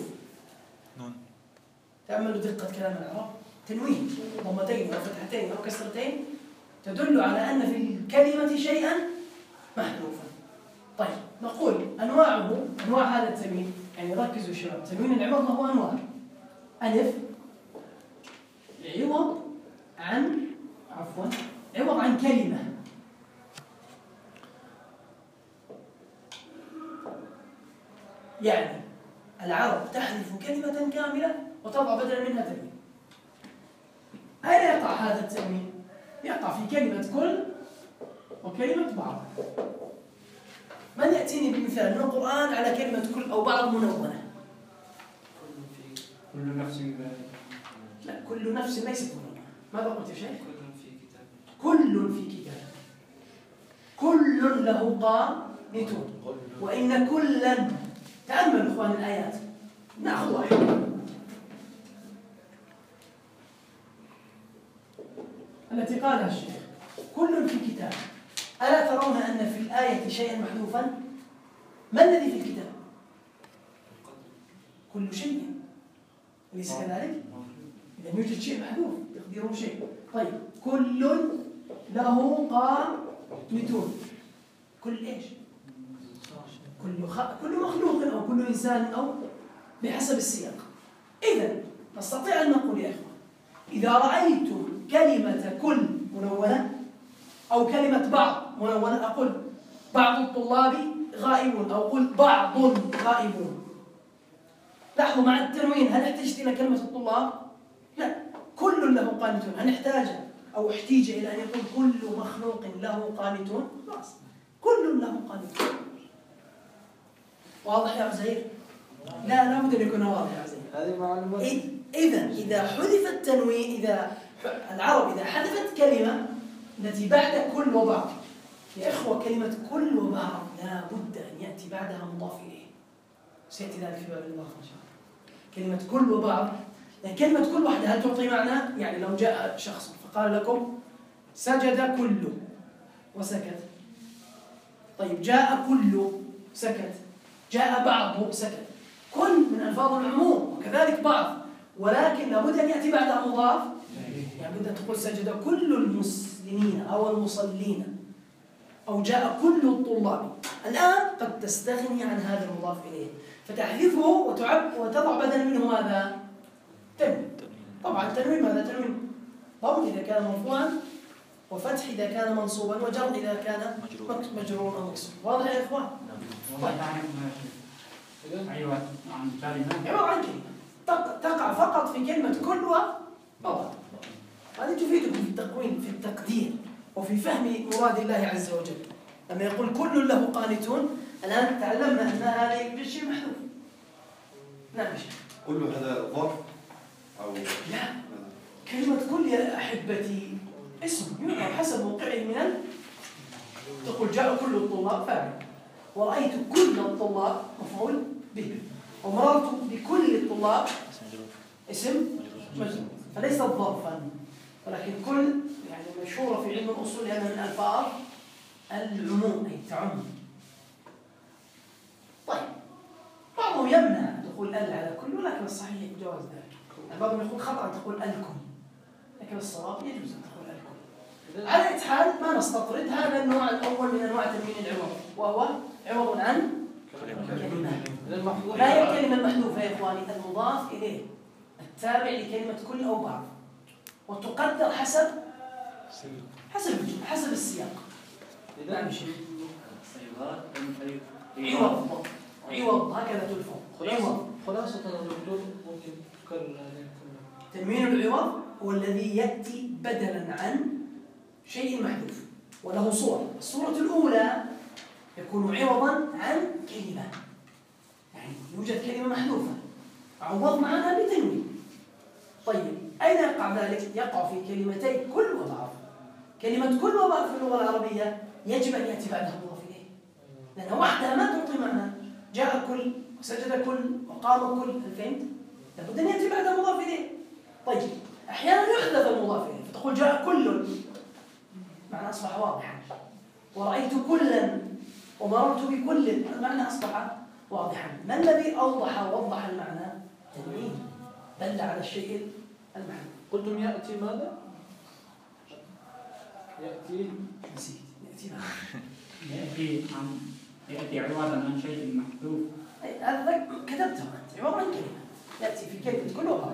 تأملوا دقة كلام العرب. تنوين ضمتين أو فتحتين أو كسرتين تدل على أن في الكلمة شيئا محذوفا. طيب، نقول أنواع هذا التنوين، يعني ركزوا شباب، تنوين العوض له أنواع. ألف، عوض عن كلمة. يعني العرب تحذف كلمة كاملة وتضع بدلا منها تنوين. أين يقع هذا التنوين؟ يقع في كلمة كل وكلمة بعض. من يأتيني بمثال من القرآن على كلمة كل أو بعض منونة؟ كل نفس لا، كل نفس ليست منونة. ماذا قلت يا شيخ؟ كل في كتاب. كل في كتاب. كل له قانتون. وإن كلا، تأملوا إخوان الآيات، نأخذ واحدة التي قالها الشيخ كل في كتاب. ألا ترون أن في الآية شيئا محذوفا؟ ما الذي في الكتاب؟ كل شيء، أليس كذلك؟ إذا يوجد شيء محذوف يقدره شيء. طيب، كل له قانتون. كل إيش؟ كل مخلوق أو كل إنسان أو بحسب السياق. إذن نستطيع أن نقول يا إخوان، إذا رأيتم كلمة كل منونة أو كلمة بعض منونة، أقول بعض الطلاب غائبون أو أقول بعض غائبون. لاحظوا مع التنوين، هل احتجت إلى كلمة الطلاب؟ لا، كل له قانتون. هل احتاج أو احتيج إلى أن يقول كل مخلوق له قانتون؟ خلاص، كل له قانتون. واضح يا عزير؟ لا بد أن يكون واضح يا عزير. هذه معلومات. إذا حذف التنوين، إذا العرب إذا حذفت كلمة التي بعد كل وبعض، يا إخوة كلمة كل وبعض لا بد أن يأتي بعدها مضاف إليه. سيأتي ذلك في باب الإضافة إن شاء الله. كلمة كل وبعض، يعني كلمة كل واحدة هل تعطي معنى؟ يعني لو جاء شخص فقال لكم سجد كل وسكت، طيب جاء كل سكت، جاء بعض سكت، كل من ألفاظ العموم وكذلك بعض، ولكن لابد أن يأتي بعدها مضاف. يعني بد أن تقول سجد كل المسلمين أو المصلين، أو جاء كل الطلاب. الآن قد تستغني عن هذا المضاف إليه فتحذفه وتضع بدلا منه ماذا؟ تنوين. طبعا التنوين ماذا؟ تنوين ضم إذا كان مرفوعا، وفتح إذا كان منصوبا، وجر إذا كان مجرور أو مكسور. واضح يا إخوان؟ أيوة، عن كلمة. عبارة عن كلمة تقع فقط في كلمة كل وبعض. هذه تفيدكم في التقويم، في التقدير، وفي فهم مراد الله عز وجل. لما يقول كل له قانتون، الآن تعلمنا أن هذا يوجد شيء محذوف. نعم شيخ. كل هذا ظرف أو لا، كلمة كل يا أحبتي اسم يوضع حسب موقعه من تقول جاء كل الطلاب فاعل، ورأيت كل الطلاب مفعول به، ومررت بكل الطلاب اسم مجرور، فليست ظرفا، ولكن كل يعني مشهورة في علم الأصول لأنها من ألفاظ العموم أي تعم. طيب، بعضهم يمنع دخول ال على كل، ولكن الصحيح جواز ذلك. بعضهم يقول خطأ تقول الكل، لكن الصواب يجوز أن تقول الكل. على أي حال ما نستطرد، هذا النوع الأول من أنواع تنوين العوض، وهو عوض عن كلمة. ما هي الكلمة المحذوفة يا إخواني؟ المضاف إليه التابع لكلمة كل أو بعض، وتقدر حسب السياق. نعم يا شيخ. عوض هكذا تلفظ. عوض خلاصة الدكتور ممكن تكرر هذه الكلمة. تنوين العوض هو الذي يأتي بدلا عن شيء محذوف وله صورة. الصورة الأولى يكون عوضا عن كلمة، يعني يوجد كلمة محذوفة عوضنا عنها بتنوين. طيب أين يقع ذلك؟ يقع في كلمتي كل وبعض. كلمة كل وبعض في اللغة العربية يجب أن يأتي بعدها مضاف إليه، لأنها وحدها ما تعطي معنى. جاء كل وسجد كل وقام كل، فهمت؟ لابد أن يأتي بعدها مضاف إليه. طيب أحيانا يحذف المضاف إليه فتقول جاء كل، معنى أصبح واضحا. ورأيت كلا ومررت بكل، المعنى أصبح واضحا. ما الذي أوضح ووضح المعنى؟ تنوين، دل على الشيء المعنى. قلتم يأتي ماذا؟ يأتي نسيت. يأتي معنى يأتي عوضا عن شيء محذوف. هذا كتبته أنت، عوض عن كلمة، يأتي في كلمة كل وبعض.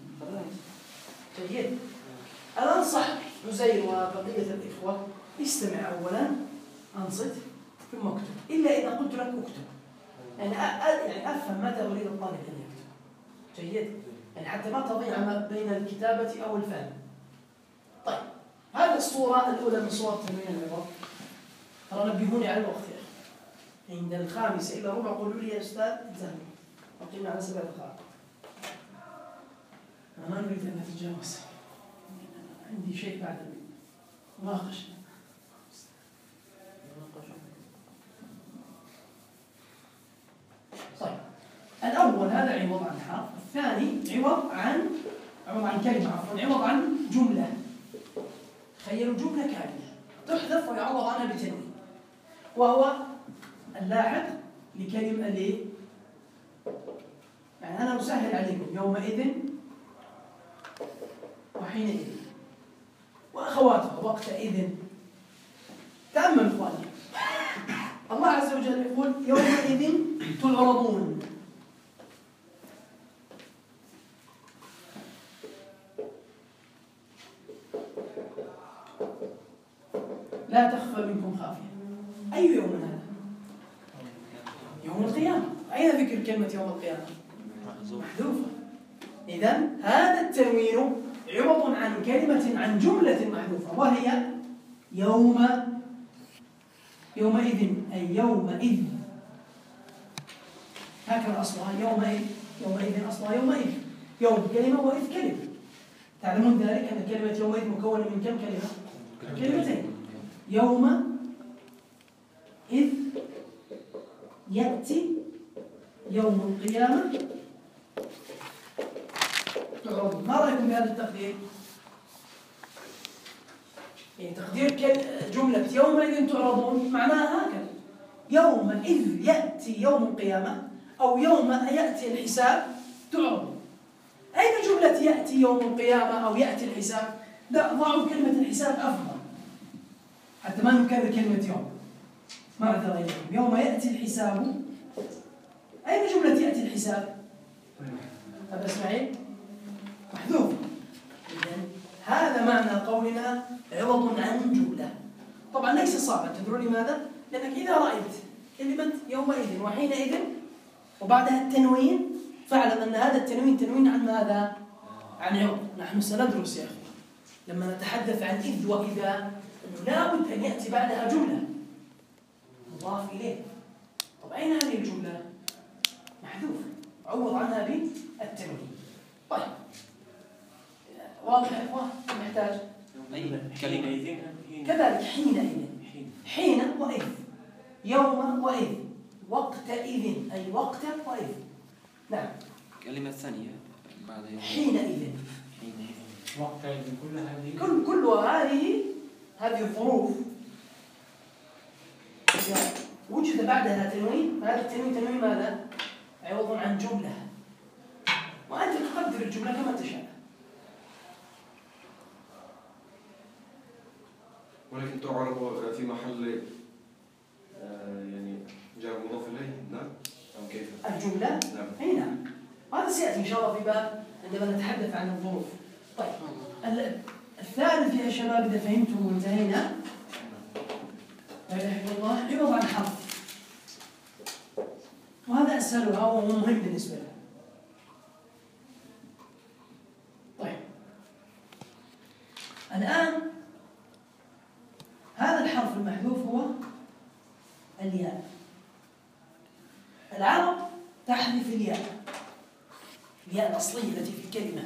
جيد. أنا أنصح عزير وبقية الإخوة استمع أولا، أنصت ثم اكتب، إلا إذا قلت لك اكتب، يعني أفهم متى أريد الطالب أن يكتب. جيد، يعني حتى ما تضيع ما بين الكتابة أو الفهم. طيب هذه الصورة الأولى من صور تنوين العوض. ترى نبهوني على الوقت يا أخي، عند 5:45 قولوا لي يا أستاذ انتهوا، وقيمنا على 7 دقائق. أنا ما نريد أن نتجاوز، عندي شيء بعد مناقشة. طيب الأول هذا عوض عن حرف، الثاني عوض عن كلمة، عفوا عوض عن جملة. تخيلوا جملة كاملة تحذف ويعوض عنها بتنوين، وهو اللاحق لكلمة ليه؟ يعني أنا أسهل عليكم يومئذ وحينئذ وأخواتها وقتئذ. تأمل إخواني، الله عز وجل يقول يومئذ تعرضون. لا تخفى منكم خافية. أي يوم هذا؟ يوم القيامة. أين ذكر كلمة يوم القيامة؟ محذوفة. إذن هذا التنوين عوض عن كلمة عن جملة محذوفة، وهي يومئذ، أي يومئذ، هكذا أصلها يومئذ أصلها يومئذ، يوم كلمة وإذ كلمة. تعلمون ذلك أن كلمة يومئذ مكونة من كم كلمة؟ كلمتين. يوم إذ يأتي يوم القيامة تعرضون. ما رأيكم بهذا التقدير؟ يعني تقدير جملة يومئذ تعرضون معناها هكذا: يومئذ يأتي يوم القيامة أو يوم يأتي الحساب تعرضون. أين جملة يأتي يوم القيامة أو يأتي الحساب؟ لا، ضعوا كلمة الحساب أفضل حتى ما نكرر كلمة يوم، ما أعتقد غيرهم. يوم يأتي الحساب، أين جملة يأتي الحساب؟ أبا إسماعيل محذوف. إذن هذا معنى قولنا عوض عن جملة. طبعا ليس صعبا، تدرون لماذا؟ لأنك إذا رأيت كلمة يومئذ وحينئذ وبعدها التنوين فاعلم أن هذا التنوين تنوين عن ماذا؟ عن عوض. نحن سندرس يا أخي لما نتحدث عن إذ وإذا أنه لا بد أن يأتي بعدها جملة مضاف إليه. طب أين هذه الجملة؟ محذوفة، عوض عنها بالتنوين. طيب واضح يا إخوة؟ محتاج كلمة كذلك حين وإذ، يوم وإذ، وقتئذ، أي وقت وإذ. نعم. كلمة ثانية بعد يوم. حينئذ، وقتئذ، كل هذه الظروف إذا وجد بعدها تنوين، هذا التنوين تنوين ماذا؟ عوض عن جملة، وأنت تقدر الجملة كما تشاء. ولكن تعرب في محل يعني جار مضاف إليه، نعم أو كيف؟ الجملة؟ نعم. أي نعم. هذا سيأتي إن شاء الله في باب عندما نتحدث عن الظروف. طيب الثالث يا شباب إذا فهمتم وانتهينا، لا إله إلا الله، عوض عن حرف، وهذا أسهلها وهو مهم بالنسبة له. طيب الآن هذا الحرف المحذوف هو الياء. العرب تحذف الياء، الياء الأصلية التي في الكلمة.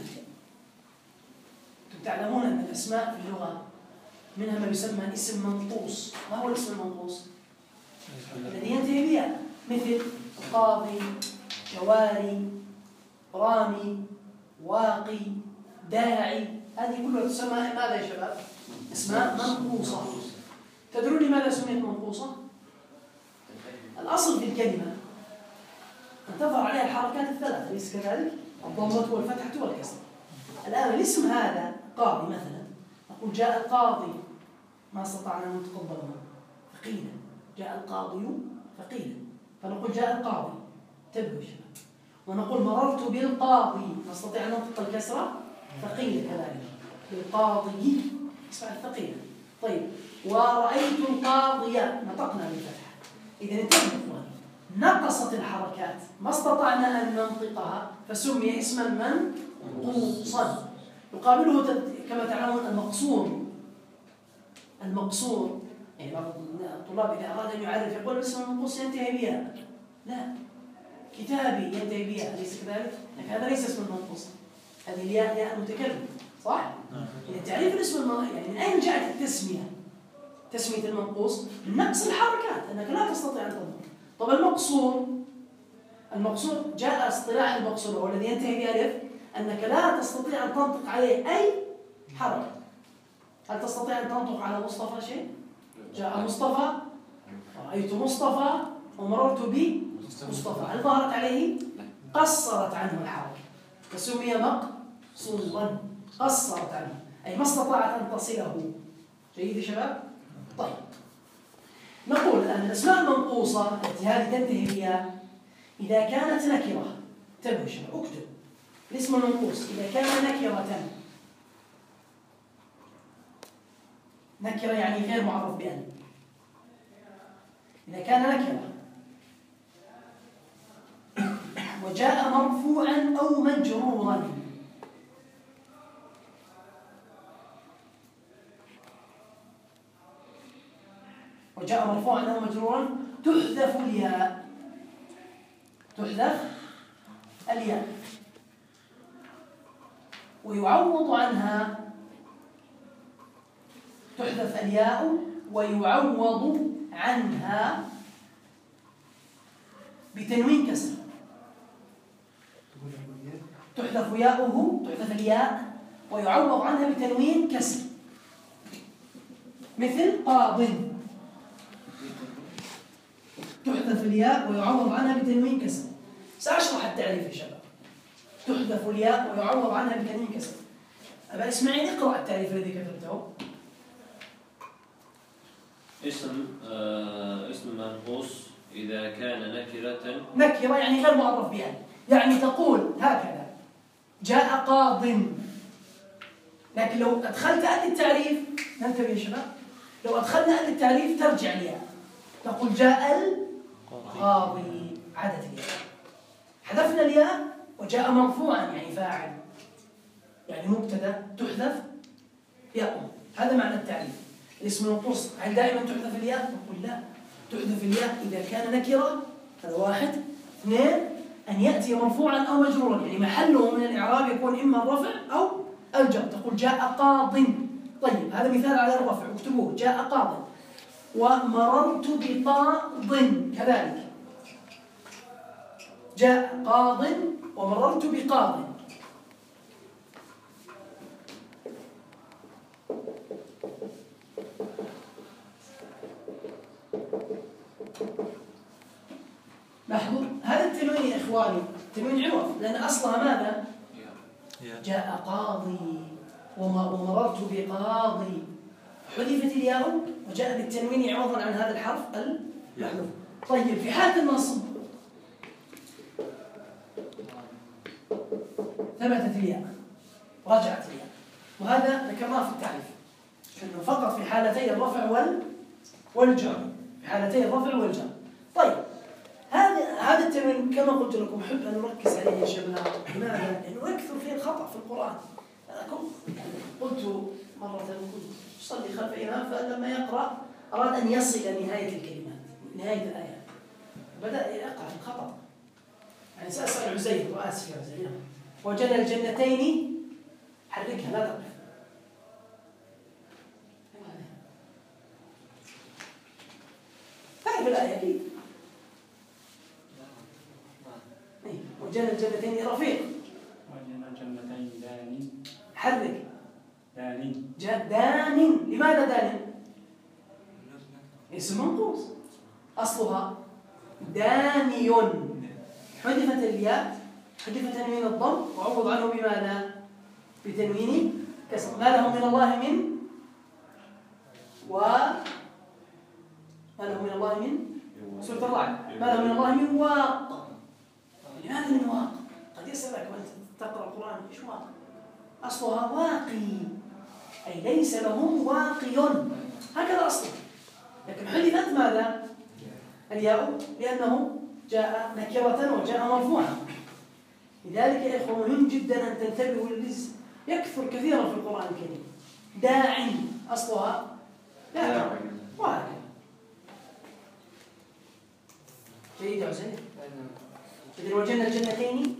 أنتم تعلمون أن الأسماء في اللغة منها ما يسمى اسم منقوص. ما هو الاسم المنقوص؟ الذي ينتهي بياء، مثل قاضي، جواري، رامي، واقي، داعي. هذه كلها تسمى ماذا يا شباب؟ اسماء منقوصة. تدرون لماذا سميت منقوصة؟ الأصل في الكلمة أن تظهر عليها الحركات الثلاث، أليس كذلك؟ الضمة والفتحة والكسر. الآن الاسم هذا قاضي مثلا، نقول جاء القاضي، ما استطعنا أن نتقبله ثقيلا. جاء القاضي ثقيلا، فنقول جاء القاضي. انتبهوا يا شباب. ونقول مررت بالقاضي، نستطيع أن ننطق الكسرة ثقيلة كذلك. بالقاضي اسمع الثقيلة. طيب ورأيت القاضية، نطقنا بالفتحة. إذا انتبهوا، نقصت الحركات، ما استطعنا أن ننطقها، فسمي اسما منقوصا. يقابله كما تعلمون المقصور. يعني بعض الطلاب إذا أراد أن يعرف يقول الاسم المنقوص ينتهي بياء. لا، كتابي ينتهي بياء، أليس كذلك؟ لكن هذا ليس اسم منقوص، هذه الياء ياء المتكلم، صح؟ يعني تعريف الاسم يعني من أين جاءت التسمية؟ تسمية المنقوص من نقص الحركات، أنك لا تستطيع أن تنطق. طب المقصور جاء اصطلاح المقصور هو الذي ينتهي بألف، أنك لا تستطيع أن تنطق عليه أي حركة. هل تستطيع أن تنطق على مصطفى شيء؟ جاء مصطفى، رأيت مصطفى، ومررت بمصطفى، هل ظهرت عليه؟ قصرت عنه الحركة، فسمي مقصورا. قصرت عنه أي ما استطاعت أن تصله. جيد يا شباب؟ طيب نقول الآن الأسماء المنقوصة التي هذه تنتهي بها إذا كانت نكرة. انتبهوا يا شباب، اكتب الاسم المنقوص إذا كان نكرة يعني غير معرف بأن. إذا كان نكرة وجاء مرفوعا أو مجرورا، تحذف الياء. ويعوض عنها، تحذف الياء ويعوض عنها بتنوين كسر. تحذف الياء ويعوض عنها بتنوين كسر، مثل قاض. تحذف الياء ويعوض عنها بتنوين كسر. سأشرح التعريف يا شباب. تحذف الياء ويعوض عنها بتنوين كسر. أبا إسماعيل اقرأ التعريف الذي كتبته. اسم منقوص إذا كان نكرة يعني غير معرف بها. يعني تقول هكذا جاء قاض، لكن لو أدخلت أن التعريف، ننتبه يا شباب، لو أدخلنا أن التعريف ترجع الياء، تقول جاء القاضي، عادت الياء. حذفنا الياء وجاء مرفوعا يعني فاعل، يعني مبتدا، تحذف ياء. هذا معنى التعريف. الاسم المنقوص هل دائما تحذف الياء؟ نقول لا، تحذف الياء إذا كان نكرة، هذا واحد. اثنين، أن يأتي مرفوعا أو مجرورا، يعني محله من الإعراب يكون إما الرفع أو الجر. تقول جاء قاض. طيب هذا مثال على الرفع، اكتبوه جاء قاض. ومررت بقاض كذلك، جاء قاض ومررت بقاض. لاحظوا هذا التنوين يا إخواني تنوين عوض، لأن أصلها ماذا؟ جاء قاضي ومررت بقاضي. حذفت الياء وجاء بالتنوين عوضا عن هذا الحرف المحذوف. طيب في حالة النصب ثبتت الياء رجعت الياء، وهذا ذكرناه في التعريف أنه فقط في حالتي الرفع والجر، في حالتي الرفع والجر. طيب هذا التنوين كما قلت لكم أحب أن نركز عليه يا شباب. لماذا؟ لأنه يكثر فيه الخطأ في القرآن. قلت مرة كنت أصلي خلف إمام، فلما يقرأ أراد أن يصل إلى نهاية الكلمات، نهاية الآيات، بدأ يقع في الخطأ. يعني سأسأل عزير، وآسف يا عزير، وجد الجنتين حركها لا تقف. تعرف الآية كيف؟ وجد الجنتين رفيق. وجد الجنتين دان. حرك. دان. دان. لماذا دان؟ اسم منقوص أصلها داني. حذفت الياء، حذف تنوين الضم وعوض عنه بماذا؟ بتنوين كسر. ما له من الله من ما له من الله من سورة الرعد، ما له من الله من واق. لماذا من واق؟ قد يسألك وأنت تقرأ القرآن إيش واق؟ أصلها واقي، أي ليس لهم واقي، هكذا أصله. لكن حذفت ماذا؟ الياء، لأنه جاء نكرة وجاء مرفوعا. لذلك يا إخوة مهم جدا أن تنتبهوا للاسم، يكثر كثيرا في القرآن الكريم. داعٍ أصلها داعٍ، وهكذا. جيد يا حسين؟ إذا وجدنا الجنتين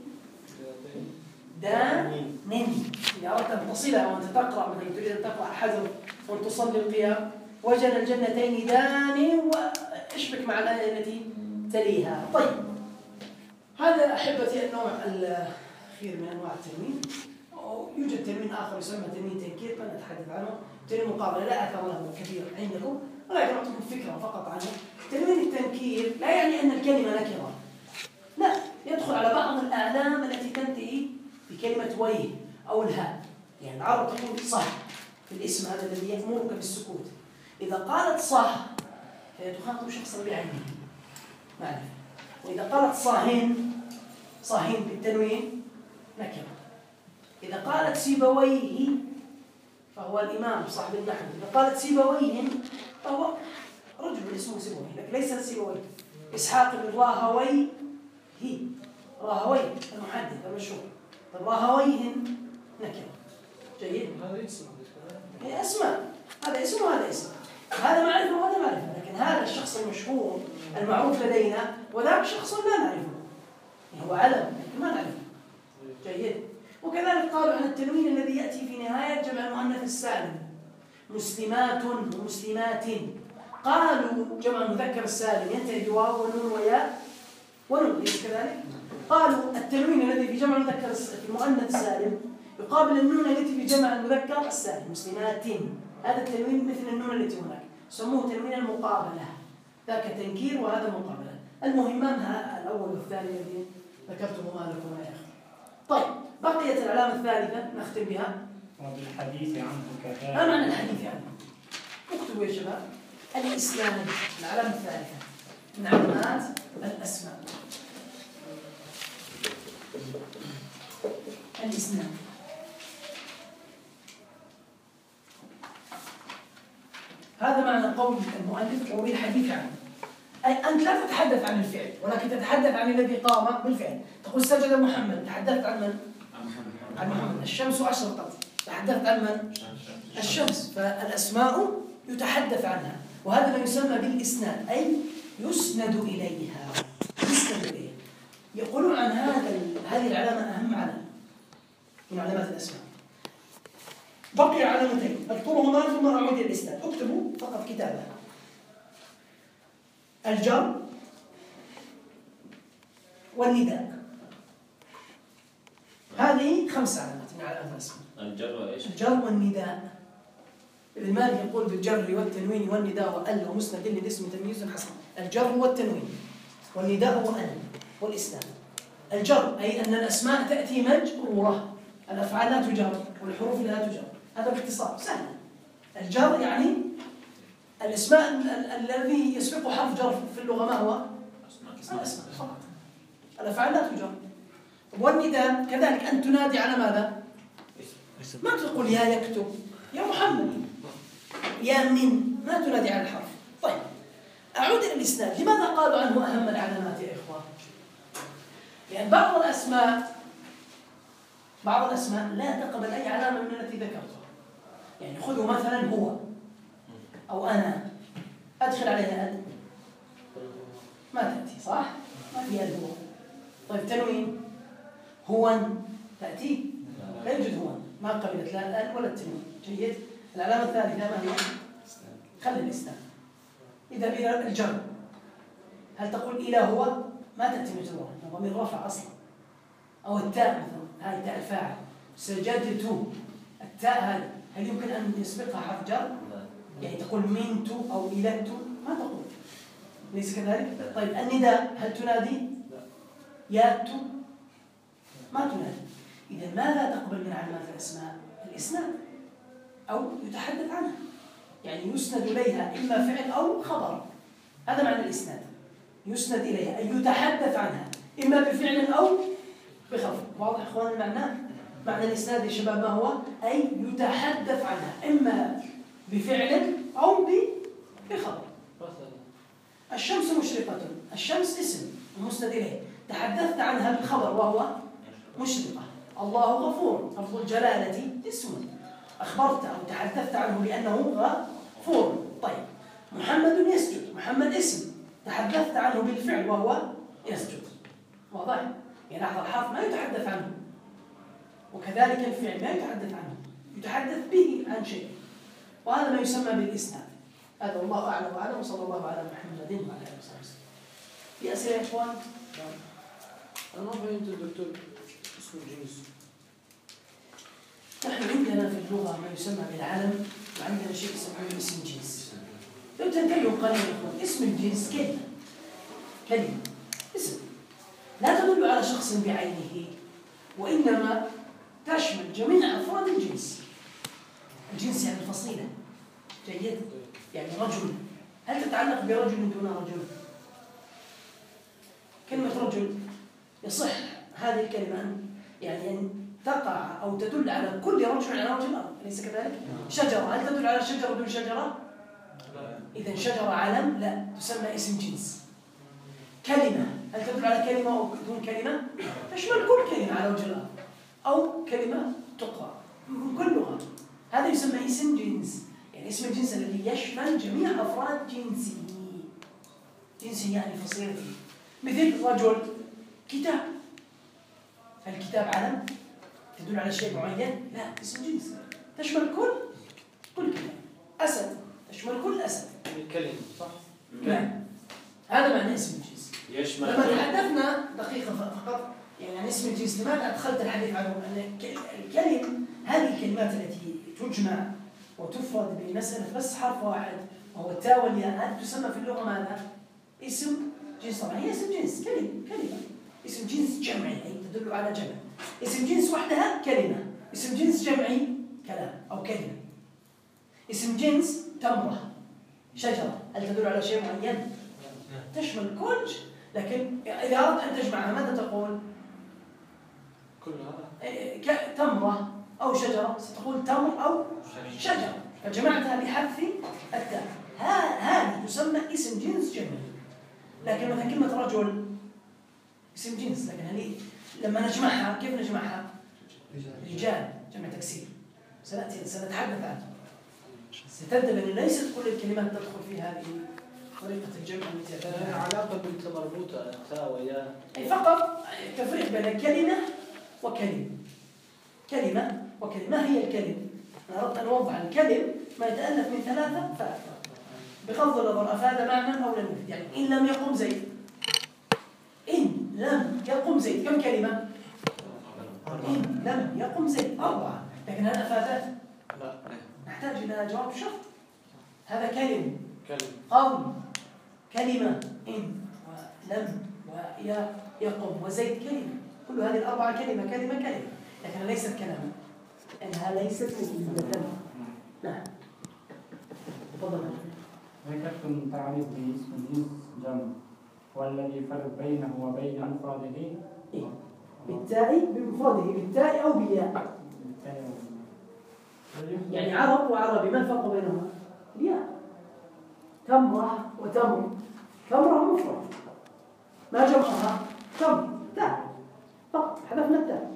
دان. إذا أردت أن تصلها وأنت تقرأ، مثلا تريد أن تقرأ حذر وأن تصلي القيام، وجد الجنتين دان، واشبك مع الآية التي تليها. طيب هذا أحبتي النوع الأخير من أنواع التنوين. يوجد تنوين آخر يسمى تنوين تنكير، قد نتحدث عنه. تنوين مقابلة لا أثر له كثير عندكم، ولكن أعطيكم فكرة فقط عنه. تنوين التنكير لا يعني أن الكلمة نكرة، لا، يدخل على بعض الأعلام التي تنتهي بكلمة ويه أو الهاء. يعني العرب تقول صح في الاسم هذا الذي يأمرك بالسكوت، إذا قالت صح فهي تخاطب شخصا بعينه معرفة، وإذا قالت صاهين بالتنوين نكرة. إذا قالت سيبويه فهو الإمام صاحب النحو. إذا قالت سيبويهم فهو رجل اسمه سيبويه، لكن ليس سيبويه. إسحاق بن راهويه، راهويه المحدث المشهور، راهويهن نكرة. جيد؟ هذا اسم. هي أسماء، هذا اسم وهذا اسم، هذا معرفة وهذا معرفة. لكن هذا الشخص المشهور المعروف لدينا وذاك شخص لا نعرفه، هو علم لكن ما نعرفه. جيد؟ وكذلك قالوا عن التنوين الذي يأتي في نهاية جمع المؤنث السالم، مسلمات ومسلمات. قالوا جمع المذكر السالم ينتهي بواو ونون وياء ونون، ليس كذلك؟ قالوا التنوين الذي في جمع المذكر في المؤنث السالم يقابل النون التي في جمع المذكر السالم، مسلمات. هذا التنوين مثل النون التي هناك، سموه تنوين المقابلة، ذاك تنكير وهذا مقابلة. المهمان الأول والثاني الذي ذكرتهما لكم يا أخي. طيب بقيت العلامة الثالثة نختم بها. وبالحديث عنه كفاية. ما معنى الحديث عنه؟ اكتبوا يا شباب. الإسلام، العلامة الثالثة من علامات الأسماء. الإسلام هذا معنى قول المؤلف وبالحديث عنه، أي أنت لا تتحدث عن الفعل ولكن تتحدث عن الذي قام بالفعل. تقول سجد محمد، تحدثت عن من؟ عن محمد. الشمس أشرقت، تحدثت عن من؟ الشمس. فالأسماء يتحدث عنها، وهذا ما يسمى بالإسناد، أي يسند إليها. يسند إليها. يقولون عن هذه العلامة أهم علامة من علامات الأسماء. بقي علامتين اذكرهما ثم أعود إلى الإسناد. اكتبوا فقط كتابة. الجر والنداء، هذه 5 علامات من علامات الأسماء. الجر وإيش؟ الجر والنداء. ابن مالك يقول بالجر والتنوين والنداء وأل ومسند للاسم تمييز حسن. الجر والتنوين والنداء وأل والإسناد. الجر أي أن الأسماء تأتي مجرورة، الأفعال لا تجر والحروف لا تجر، هذا باختصار سهل. الجر يعني الاسماء الذي يسبقه حرف جر في اللغة ما هو؟ الأسماء فقط. الأفعال لا تجر. والنداء كذلك أن تنادي على ماذا؟ ما تقول يا يكتب، يا محمد، يا من، ما تنادي على الحرف. طيب أعود إلى الإسناد. لماذا قالوا عنه أهم العلامات يا إخوان؟ لأن بعض الأسماء لا تقبل أي علامة من التي ذكرتها. يعني خذوا مثلا هو أو أنا، أدخل عليها أن ما تأتي، صح؟ ما فيها الهو. طيب تنوين هو تأتي؟ لا يوجد هو، ما قبلت لا الآن ولا التنوين. جيد. العلامة الثالثة ما هي؟ خلي الإسناد. إذا إلى الجر، هل تقول إلى هو؟ ما تأتي مجرورة، ضمير رفع أصلا. أو التاء مثلا، هاي تاء الفاعل. سجدت، التاء هذه هل يمكن أن يسبقها حرف جر؟ يعني تقول منت أو إلت، ما تقول. ليس كذلك؟ طيب النداء هل تنادي؟ يات، ما تنادي. إذا ماذا تقبل من علامات الأسماء؟ الإسناد أو يتحدث عنها، يعني يسند إليها إما فعل أو خبر. هذا معنى الإسناد، يسند إليها أي يتحدث عنها إما بفعل أو بخبر. واضح إخوان المعنى؟ معنى الإسناد يا شباب ما هو؟ أي يتحدث عنها إما بفعل أو بخبر. الشمس مشرقة، الشمس اسم المسند إليه، تحدثت عنها بالخبر وهو مشرقة. الله غفور، لفظ الجلالة اسم، أخبرت أو تحدثت عنه لأنه غفور. طيب محمد يسجد، محمد اسم، تحدثت عنه بالفعل وهو يسجد. واضح؟ يعني لحظة الحرف ما يتحدث عنه، وكذلك الفعل ما يتحدث عنه، يتحدث به عن شيء، وهذا ما يسمى بالإسناد. هذا والله أعلم وأعلم، وصلى الله على محمد وعلى آله وصحبه وسلم. في أسئلة يا إخوان؟ أنا ما فهمت الدكتور اسم الجنس. نحن عندنا في اللغة ما يسمى بالعلم، وعندنا شيء يسمونه اسم جنس. لو تنتبهوا قليلا يا إخوان، اسم الجنس كلمة اسم لا تدل على شخص بعينه، وإنما تشمل جميع أفراد الجنس. الجنس يعني الفصيلة. جيد؟ يعني رجل، هل تتعلق برجل دون رجل؟ كلمة رجل يصح هذه الكلمة يعني أن تقع أو تدل على كل رجل على وجه الأرض، أليس كذلك؟ شجرة، هل تدل على شجرة دون شجرة؟ إذا شجرة علم لا، تسمى اسم جنس. كلمة، هل تدل على كلمة أو دون كلمة؟ تشمل كل كلمة على وجه الأرض، أو كلمة تقرأ من كل لغة، هذا يسمى اسم جنس. يعني اسم الجنس الذي يشمل جميع أفراد جنسه. جنسه يعني فصيلته. مثل رجل، كتاب، فالكتاب علم تدل على شيء معين؟ لا، اسم جنس تشمل كل كلمة. أسد تشمل كل أسد. الكلمة صح؟ نعم، هذا معنى اسم الجنس. يشمل لما تحدثنا دقيقة فقط يعني عن اسم الجنس، لماذا أدخلت الحديث عنه؟ أن الكلم، هذه الكلمات التي تجمع وتفرد بمسألة بس حرف واحد وهو التاء والياء، هذه تسمى في اللغة ماذا؟ اسم جنس. طبعا هي اسم جنس، كلمة اسم جنس جمعي أي تدل على جمع. اسم جنس وحدها كلمة، اسم جنس جمعي كلام أو كلمة. اسم جنس تمرة، شجرة، هل تدل على شيء معين؟ تشمل كل شيء. لكن إذا أردت أن تجمعها ماذا تقول؟ كلها تمرة أو شجرة، ستقول تمر أو شجرة، فجمعتها بحذف التاء. هذه تسمى اسم جنس جمعي. لكن مثلا كلمة رجل اسم جنس، لكن لما نجمعها كيف نجمعها؟ رجال، جمع تكسير. سنتحدث عنه. ستنتبه أن ليست كل الكلمات تدخل في هذه طريقة الجمع التي لها علاقة بالمربوطة تاء وياء. أي فقط تفريق بين كلمة وكلمة. كلمة وكلمة. ما هي الكلمة؟ أنا أردت أن أوضح الكلم ما يتألف من ثلاثة فأكثر، بغض النظر أفاد معنى أو لم يفد. يعني إن لم يقم زيد، إن لم يقم زيد كم كلمة؟ إن لم يقم زيد 4. لكن هل أفادت؟ لا، نحتاج إلى جواب شرط. هذا كلم، كلمة، قول، كلمة، إن ولم ويقم وزيد كلمة. كل هذه الأربعة كلمة كلمة كلمة، لكنها ليست كلاما، إنها ليست مفيدة. نعم. تفضل. ذكرتم تعريف باسم الجنس جمع، والذي يفرق بينه وبين مفرده بالتاء بمفرده بالتاء أو بالياء. يعني عرب وعربي ما الفرق بينهما؟ الياء. تمرة وتمر، تمرة مفرد ما جمعها تمر تاء فقط، حذفنا التاء.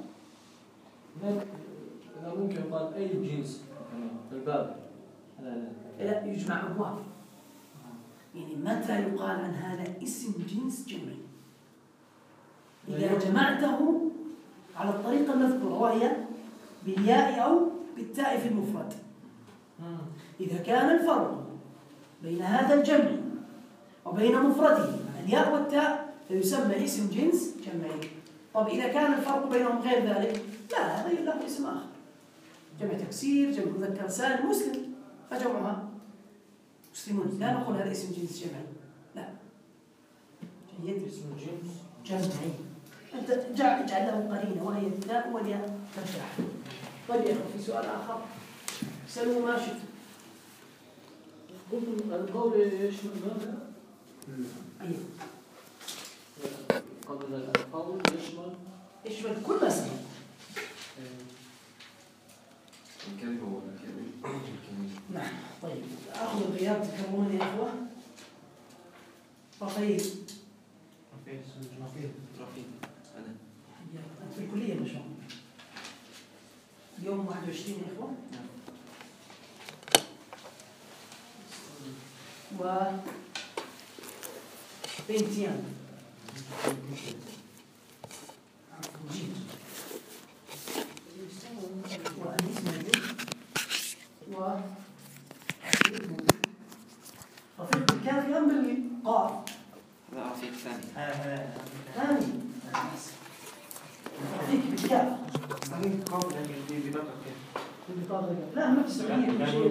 لا ممكن يقال أي جنس في الباب. لا يجمع أبواب. يعني متى يقال عن هذا اسم جنس جمعي؟ إذا جمعته على الطريقة المذكورة وهي بالياء أو بالتاء في المفرد. إذا كان الفرق بين هذا الجمع وبين مفرده الياء والتاء فيسمى اسم جنس جمعي. طب إذا كان الفرق بينهم غير ذلك لا، هذا يطلق اسم آخر، جمع تكسير، جمع مذكر سالم، مسلم فجمعها مسلمون، لا نقول هذا اسم جنس جمعي، لا. جيد. اسم جنس جمعي أنت اجعل له قرينة وهي التاء والياء ترجع. طيب يا أخي في سؤال آخر سلوا ما شئت. قلت القول يشمل ماذا؟ أيوه قبل القول يشمل كل ما سبق. الكلمة ولا الكلمة؟ نعم. طيب أخذ الغياب تكرمون يا إخوة. رفيق أنت في الكلية ما شاء الله. يوم 21 يا إخوة. و بنتيان جيد وأنيس موجود و رفيق بالكافي أم بالقاف؟ لا رفيق ثاني. ثاني رفيق بالكاف. قول ببطل كيف؟ لا ما في السعودية